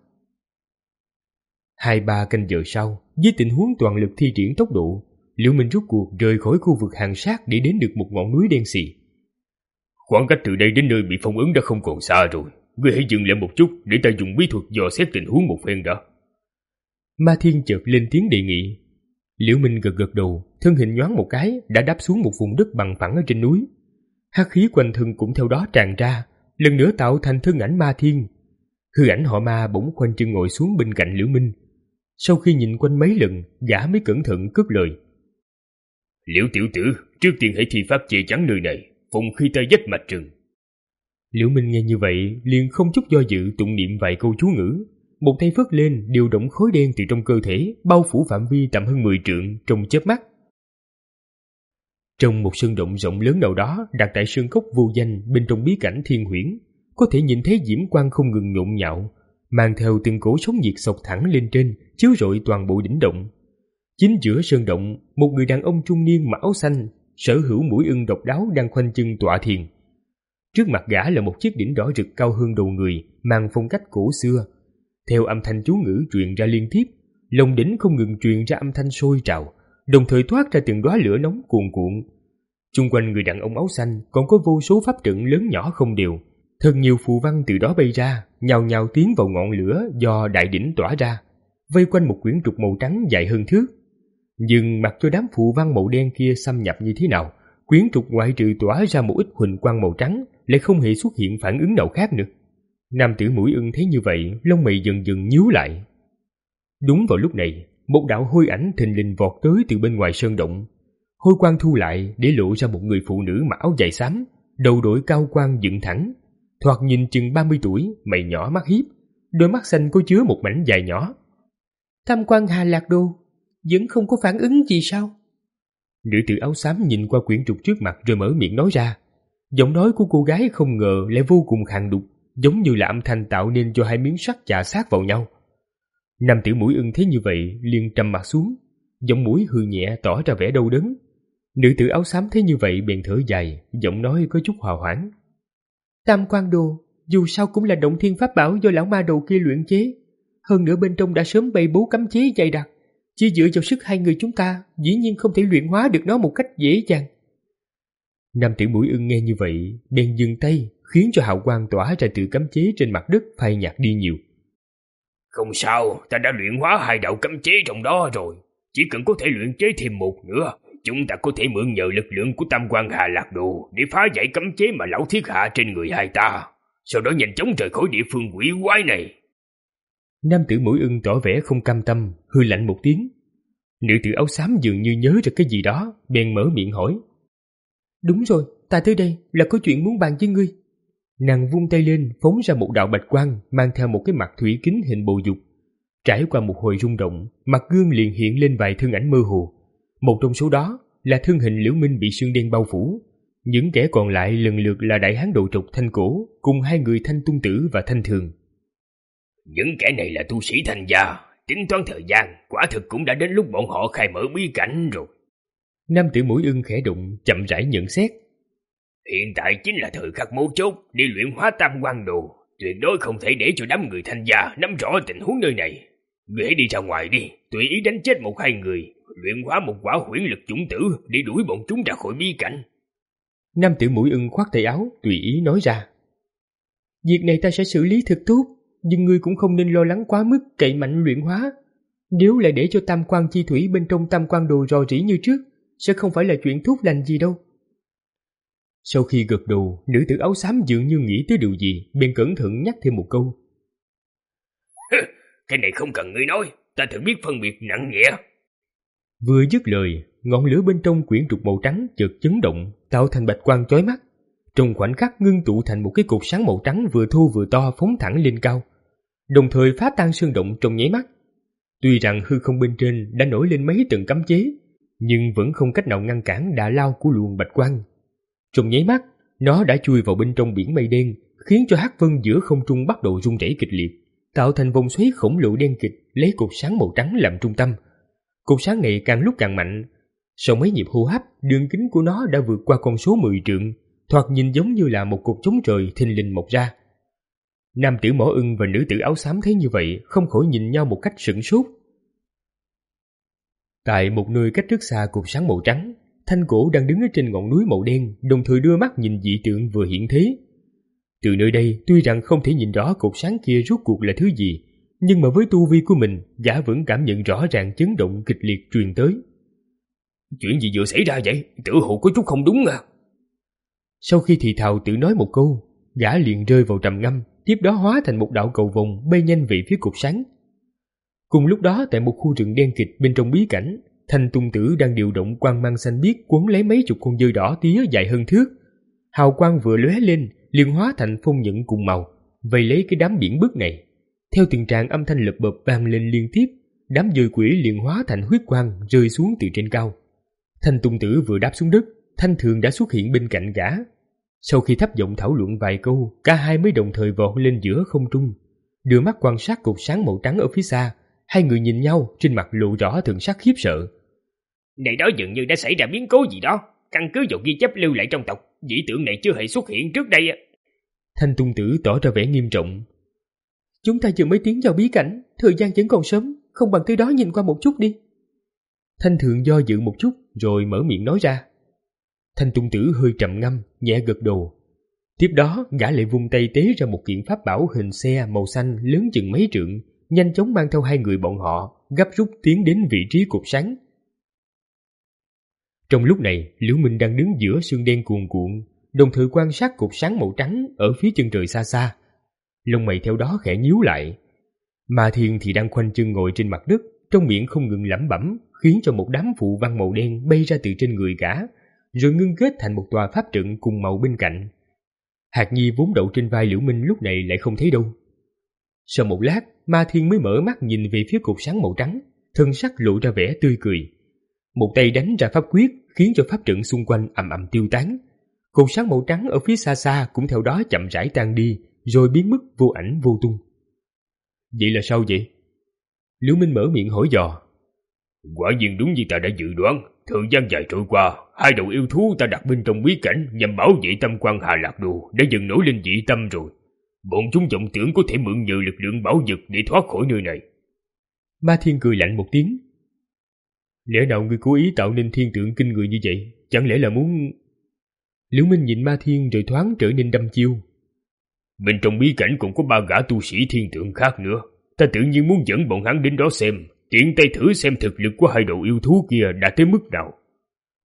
Hai ba canh giờ sau, với tình huống toàn lực thi triển tốc độ, Liễu Minh rút cuộc rời khỏi khu vực hàng sát để đến được một ngọn núi đen xì. Khoảng cách từ đây đến nơi bị phong ấn đã không còn xa rồi, ngươi hãy dừng lại một chút để ta dùng bí thuật dò xét tình huống một phen đã. Ma Thiên chợt lên tiếng đề nghị. Liễu Minh gật gật đầu, thân hình nhoáng một cái đã đáp xuống một vùng đất bằng phẳng ở trên núi. Hắc khí quanh thân cũng theo đó tràn ra, lần nữa tạo thành thân ảnh Ma Thiên. Hư ảnh họ Ma bỗng khoanh chân ngồi xuống bên cạnh Liễu Minh. Sau khi nhìn quanh mấy lần, gã mới cẩn thận cất lời. Liễu tiểu tử, trước tiên hãy thi pháp che chắn nơi này, phòng khi ta dách mạch rừng. Liễu Minh nghe như vậy, liền không chút do dự tụng niệm vài câu chú ngữ. Một tay phất lên, điều động khối đen từ trong cơ thể, bao phủ phạm vi tầm hơn mười trượng trong chớp mắt. Trong một sơn động rộng lớn nào đó, đặt tại sơn cốc vô danh bên trong bí cảnh Thiên Huyễn, có thể nhìn thấy diễm quang không ngừng nhộn nhạo, mang theo từng cổ sóng nhiệt sộc thẳng lên trên, chiếu rọi toàn bộ đỉnh động. Chính giữa sơn động, một người đàn ông trung niên mặc áo xanh, sở hữu mũi ưng độc đáo đang khoanh chân tọa thiền. Trước mặt gã là một chiếc đỉnh đỏ rực cao hơn đầu người, mang phong cách cổ xưa. Theo âm thanh chú ngữ truyền ra liên tiếp, lồng đỉnh không ngừng truyền ra âm thanh sôi trào, đồng thời thoát ra từng đóa lửa nóng cuồn cuộn. Xung quanh người đàn ông áo xanh còn có vô số pháp trận lớn nhỏ không đều, thật nhiều phù văn từ đó bay ra, nhào nhào tiến vào ngọn lửa do đại đỉnh tỏa ra, vây quanh một quyển trục màu trắng dài hơn thước. Nhưng mặc cho đám phù văn màu đen kia xâm nhập như thế nào, quyển trục ngoại trừ tỏa ra một ít huỳnh quang màu trắng, lại không hề xuất hiện phản ứng nào khác nữa. Nam tử mũi ưng thấy như vậy, lông mày dần dần nhíu lại. Đúng vào lúc này, một đạo hôi ảnh thình lình vọt tới từ bên ngoài sơn động. Hôi quang thu lại để lộ ra một người phụ nữ mặc áo dài xám, đầu đội cao quan dựng thẳng, thoạt nhìn chừng ba mươi tuổi, mày nhỏ mắt hiếp, đôi mắt xanh có chứa một mảnh dài nhỏ. Tam quan Hà Lạc Đô, vẫn không có phản ứng gì sao? Nữ tử áo xám nhìn qua quyển trục trước mặt rồi mở miệng nói ra. Giọng nói của cô gái không ngờ lại vô cùng khàn đục, giống như là âm thanh tạo nên cho hai miếng sắt chà sát vào nhau. Nam tử mũi ưng thấy như vậy liền trầm mặt xuống, giọng mũi hừ nhẹ tỏ ra vẻ đau đớn. Nữ tử áo xám thấy như vậy bèn thở dài, giọng nói có chút hòa hoãn. Tam quan đồ dù sao cũng là động thiên pháp bảo do lão ma đầu kia luyện chế, hơn nữa bên trong đã sớm bày bố cấm chế dày đặc, chỉ dựa vào sức hai người chúng ta dĩ nhiên không thể luyện hóa được nó một cách dễ dàng. Nam tử mũi ưng nghe như vậy bèn dừng tay, khiến cho hào quang tỏa ra từ cấm chế trên mặt đất phai nhạt đi nhiều. Không sao, ta đã luyện hóa hai đạo cấm chế trong đó rồi, chỉ cần có thể luyện chế thêm một nữa, chúng ta có thể mượn nhờ lực lượng của Tam Quan Hà Lạc Đồ để phá giải cấm chế mà lão thiết hạ trên người hai ta, sau đó nhanh chóng rời khỏi địa phương quỷ quái này. Nam tử Mũi Ưng tỏ vẻ không cam tâm, hư lạnh một tiếng. Nữ tử áo xám dường như nhớ ra cái gì đó, bèn mở miệng hỏi. Đúng rồi, ta tới đây là có chuyện muốn bàn với ngươi. Nàng vung tay lên, phóng ra một đạo bạch quang mang theo một cái mặt thủy kính hình bồ dục. Trải qua một hồi rung động, mặt gương liền hiện lên vài thân ảnh mơ hồ. Một trong số đó là thân hình Liễu Minh bị sương đen bao phủ. Những kẻ còn lại lần lượt là đại hán đầu trọc Thanh Cổ cùng hai người Thanh Tung Tử và Thanh Thường. Những kẻ này là tu sĩ Thanh gia, tính toán thời gian, quả thực cũng đã đến lúc bọn họ khai mở bí cảnh rồi. Nam tử Mũi Ưng khẽ động, chậm rãi nhận xét. Hiện tại chính là thời khắc mấu chốt để luyện hóa Tam Quan Đồ, tuyệt đối không thể để cho đám người Thanh gia nắm rõ tình huống nơi này. Người hãy đi ra ngoài đi, tùy ý đánh chết một hai người, luyện hóa một quả huyễn lực chủng tử để đuổi bọn chúng ra khỏi bí cảnh. Nam tử Mũi Ưng khoác tay áo, tùy ý nói ra. Việc này ta sẽ xử lý thật tốt, nhưng ngươi cũng không nên lo lắng quá mức cậy mạnh luyện hóa. Nếu lại để cho Tam Quan chi thủy bên trong Tam Quan Đồ rò rỉ như trước, sẽ không phải là chuyện tốt lành gì đâu. Sau khi gật đầu, nữ tử áo xám dường như nghĩ tới điều gì, bèn cẩn thận nhắc thêm một câu. Cái này không cần ngươi nói, ta tự biết phân biệt nặng nhẹ. Vừa dứt lời, ngọn lửa bên trong quyển trục màu trắng chợt chấn động, tạo thành bạch quang chói mắt. Trong khoảnh khắc ngưng tụ thành một cái cột sáng màu trắng vừa thô vừa to phóng thẳng lên cao, đồng thời phá tan sơn động trong nháy mắt. Tuy rằng hư không bên trên đã nổi lên mấy tầng cấm chế, nhưng vẫn không cách nào ngăn cản đà lao của luồng bạch quang. Trong nháy mắt, nó đã chui vào bên trong biển mây đen, khiến cho hắc vân giữa không trung bắt đầu rung rẩy kịch liệt, tạo thành vòng xoáy khổng lồ đen kịt lấy cột sáng màu trắng làm trung tâm. Cột sáng này càng lúc càng mạnh. Sau mấy nhịp hô hấp, đường kính của nó đã vượt qua con số mười trượng, thoạt nhìn giống như là một cột chống trời thình lình mọc ra. Nam tử Mỏ Ưng và nữ tử áo xám thấy như vậy, không khỏi nhìn nhau một cách sửng sốt. Tại một nơi cách rất xa cột sáng màu trắng, Thanh Cổ đang đứng ở trên ngọn núi màu đen, đồng thời đưa mắt nhìn dị tượng vừa hiện thế. Từ nơi đây, tuy rằng không thể nhìn rõ cột sáng kia rốt cuộc là thứ gì, nhưng mà với tu vi của mình, gã vẫn cảm nhận rõ ràng chấn động kịch liệt truyền tới. Chuyện gì vừa xảy ra vậy? Tự hồ có chút không đúng à? Sau khi thì thào tự nói một câu, gã liền rơi vào trầm ngâm, tiếp đó hóa thành một đạo cầu vồng bay nhanh về phía cột sáng. Cùng lúc đó, tại một khu rừng đen kịt bên trong bí cảnh, Thanh Tung Tử đang điều động quang mang xanh biếc quấn lấy mấy chục con dơi đỏ tía dài hơn thước. Hào quang vừa lóe lên, liền hóa thành phong nhẫn cùng màu, vây lấy cái đám biển bức này. Theo từng tràng âm thanh lợp bợp vang lên liên tiếp, đám dơi quỷ liền hóa thành huyết quang rơi xuống từ trên cao. Thanh Tung Tử vừa đáp xuống đất, Thanh Thường đã xuất hiện bên cạnh gã. Sau khi thấp giọng thảo luận vài câu, cả hai mới đồng thời vọt lên giữa không trung, đưa mắt quan sát cột sáng màu trắng ở phía xa. Hai người nhìn nhau, trên mặt lộ rõ thần sắc khiếp sợ. Này đó dường như đã xảy ra biến cố gì đó, căn cứ vào ghi chép lưu lại trong tộc, dị tượng này chưa hề xuất hiện trước đây. Thanh Tung Tử tỏ ra vẻ nghiêm trọng. Chúng ta vừa mới tiến vào bí cảnh, thời gian vẫn còn sớm, không bằng tới đó nhìn qua một chút đi. Thanh Thường do dự một chút, rồi mở miệng nói ra. Thanh Tung Tử hơi trầm ngâm, nhẹ gật đầu. Tiếp đó, gã lại vung tay tế ra một kiện pháp bảo hình xe màu xanh lớn chừng mấy trượng, nhanh chóng mang theo hai người bọn họ, gấp rút tiến đến vị trí cột sáng. Trong lúc này, Liễu Minh đang đứng giữa sương đen cuồn cuộn, đồng thời quan sát cột sáng màu trắng ở phía chân trời xa xa. Lông mày theo đó khẽ nhíu lại. Ma Thiên thì đang khoanh chân ngồi trên mặt đất, trong miệng không ngừng lẩm bẩm, khiến cho một đám phù văn màu đen bay ra từ trên người gã, rồi ngưng kết thành một tòa pháp trận cùng màu bên cạnh. Hạt Nhi vốn đậu trên vai Liễu Minh lúc này lại không thấy đâu. Sau một lát, Ma Thiên mới mở mắt nhìn về phía cột sáng màu trắng, thân sắc lộ ra vẻ tươi cười. Một tay đánh ra pháp quyết, khiến cho pháp trận xung quanh ầm ầm tiêu tán. Cột sáng màu trắng ở phía xa xa cũng theo đó chậm rãi tan đi, rồi biến mất vô ảnh vô tung. Vậy là sao vậy? Liễu Minh mở miệng hỏi dò. Quả nhiên đúng như ta đã dự đoán, thời gian dài trôi qua, hai đầu yêu thú ta đặt bên trong bí cảnh nhằm bảo vệ Tam Quan Hà Lạc Đồ đã dần nổi lên dị tâm rồi. Bọn chúng vọng tưởng có thể mượn nhờ lực lượng bảo vật để thoát khỏi nơi này. Ma Thiên cười lạnh một tiếng. Lẽ nào ngươi cố ý tạo nên thiên tượng kinh người như vậy? Chẳng lẽ là muốn... Liễu Minh nhìn Ma Thiên rồi thoáng trở nên đăm chiêu. Bên trong bí cảnh còn có ba gã tu sĩ thiên tượng khác nữa. Ta tự nhiên muốn dẫn bọn hắn đến đó xem, tiện tay thử xem thực lực của hai đầu yêu thú kia đã tới mức nào.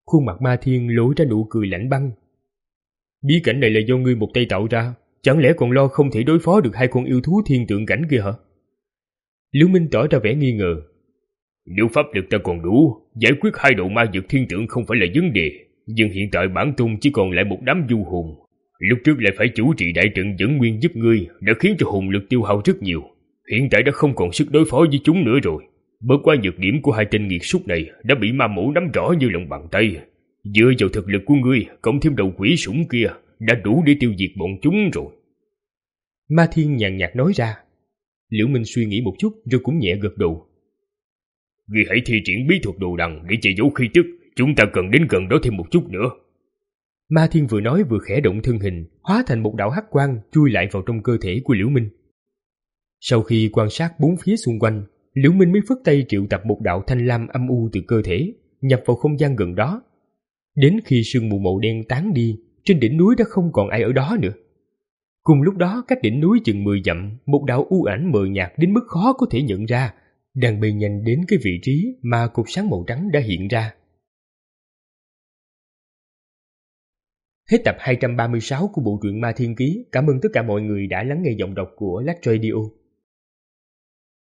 Khuôn mặt Ma Thiên lộ ra nụ cười lạnh băng. Bí cảnh này là do ngươi một tay tạo ra, chẳng lẽ còn lo không thể đối phó được hai con yêu thú thiên tượng cảnh kia hả? Liễu Minh tỏ ra vẻ nghi ngờ. Nếu pháp lực ta còn đủ, giải quyết hai độ ma dược thiên tượng không phải là vấn đề, nhưng hiện tại bản tôn chỉ còn lại một đám du hồn. Lúc trước lại phải chủ trì đại trận dẫn nguyên giúp ngươi, đã khiến cho hồn lực tiêu hao rất nhiều. Hiện tại đã không còn sức đối phó với chúng nữa rồi. Bất quá nhược điểm của hai tên nghiệt súc này đã bị ma mũ nắm rõ như lòng bàn tay. Dựa vào thực lực của ngươi, cộng thêm đầu quỷ sủng kia, đã đủ để tiêu diệt bọn chúng rồi. Ma Thiên nhàn nhạt nói ra. Liễu Minh suy nghĩ một chút rồi cũng nhẹ gật đầu. Ngươi hãy thi triển bí thuật đồ đằng để che giấu khí tức, chúng ta cần đến gần đó thêm một chút nữa. Ma Thiên vừa nói vừa khẽ động thân hình, hóa thành một đạo hắc quang chui lại vào trong cơ thể của Liễu Minh. Sau khi quan sát bốn phía xung quanh, Liễu Minh mới phất tay triệu tập một đạo thanh lam âm u từ cơ thể, nhập vào không gian gần đó. Đến khi sương mù màu đen tán đi, trên đỉnh núi đã không còn ai ở đó nữa. Cùng lúc đó, cách đỉnh núi chừng mười dặm, một đạo u ảnh mờ nhạt đến mức khó có thể nhận ra, đang bay nhanh đến cái vị trí mà cột sáng màu trắng đã hiện ra. Hết tập hai trăm ba mươi sáu của bộ truyện Ma Thiên Ký. Cảm ơn tất cả mọi người đã lắng nghe giọng đọc của Lách Radio.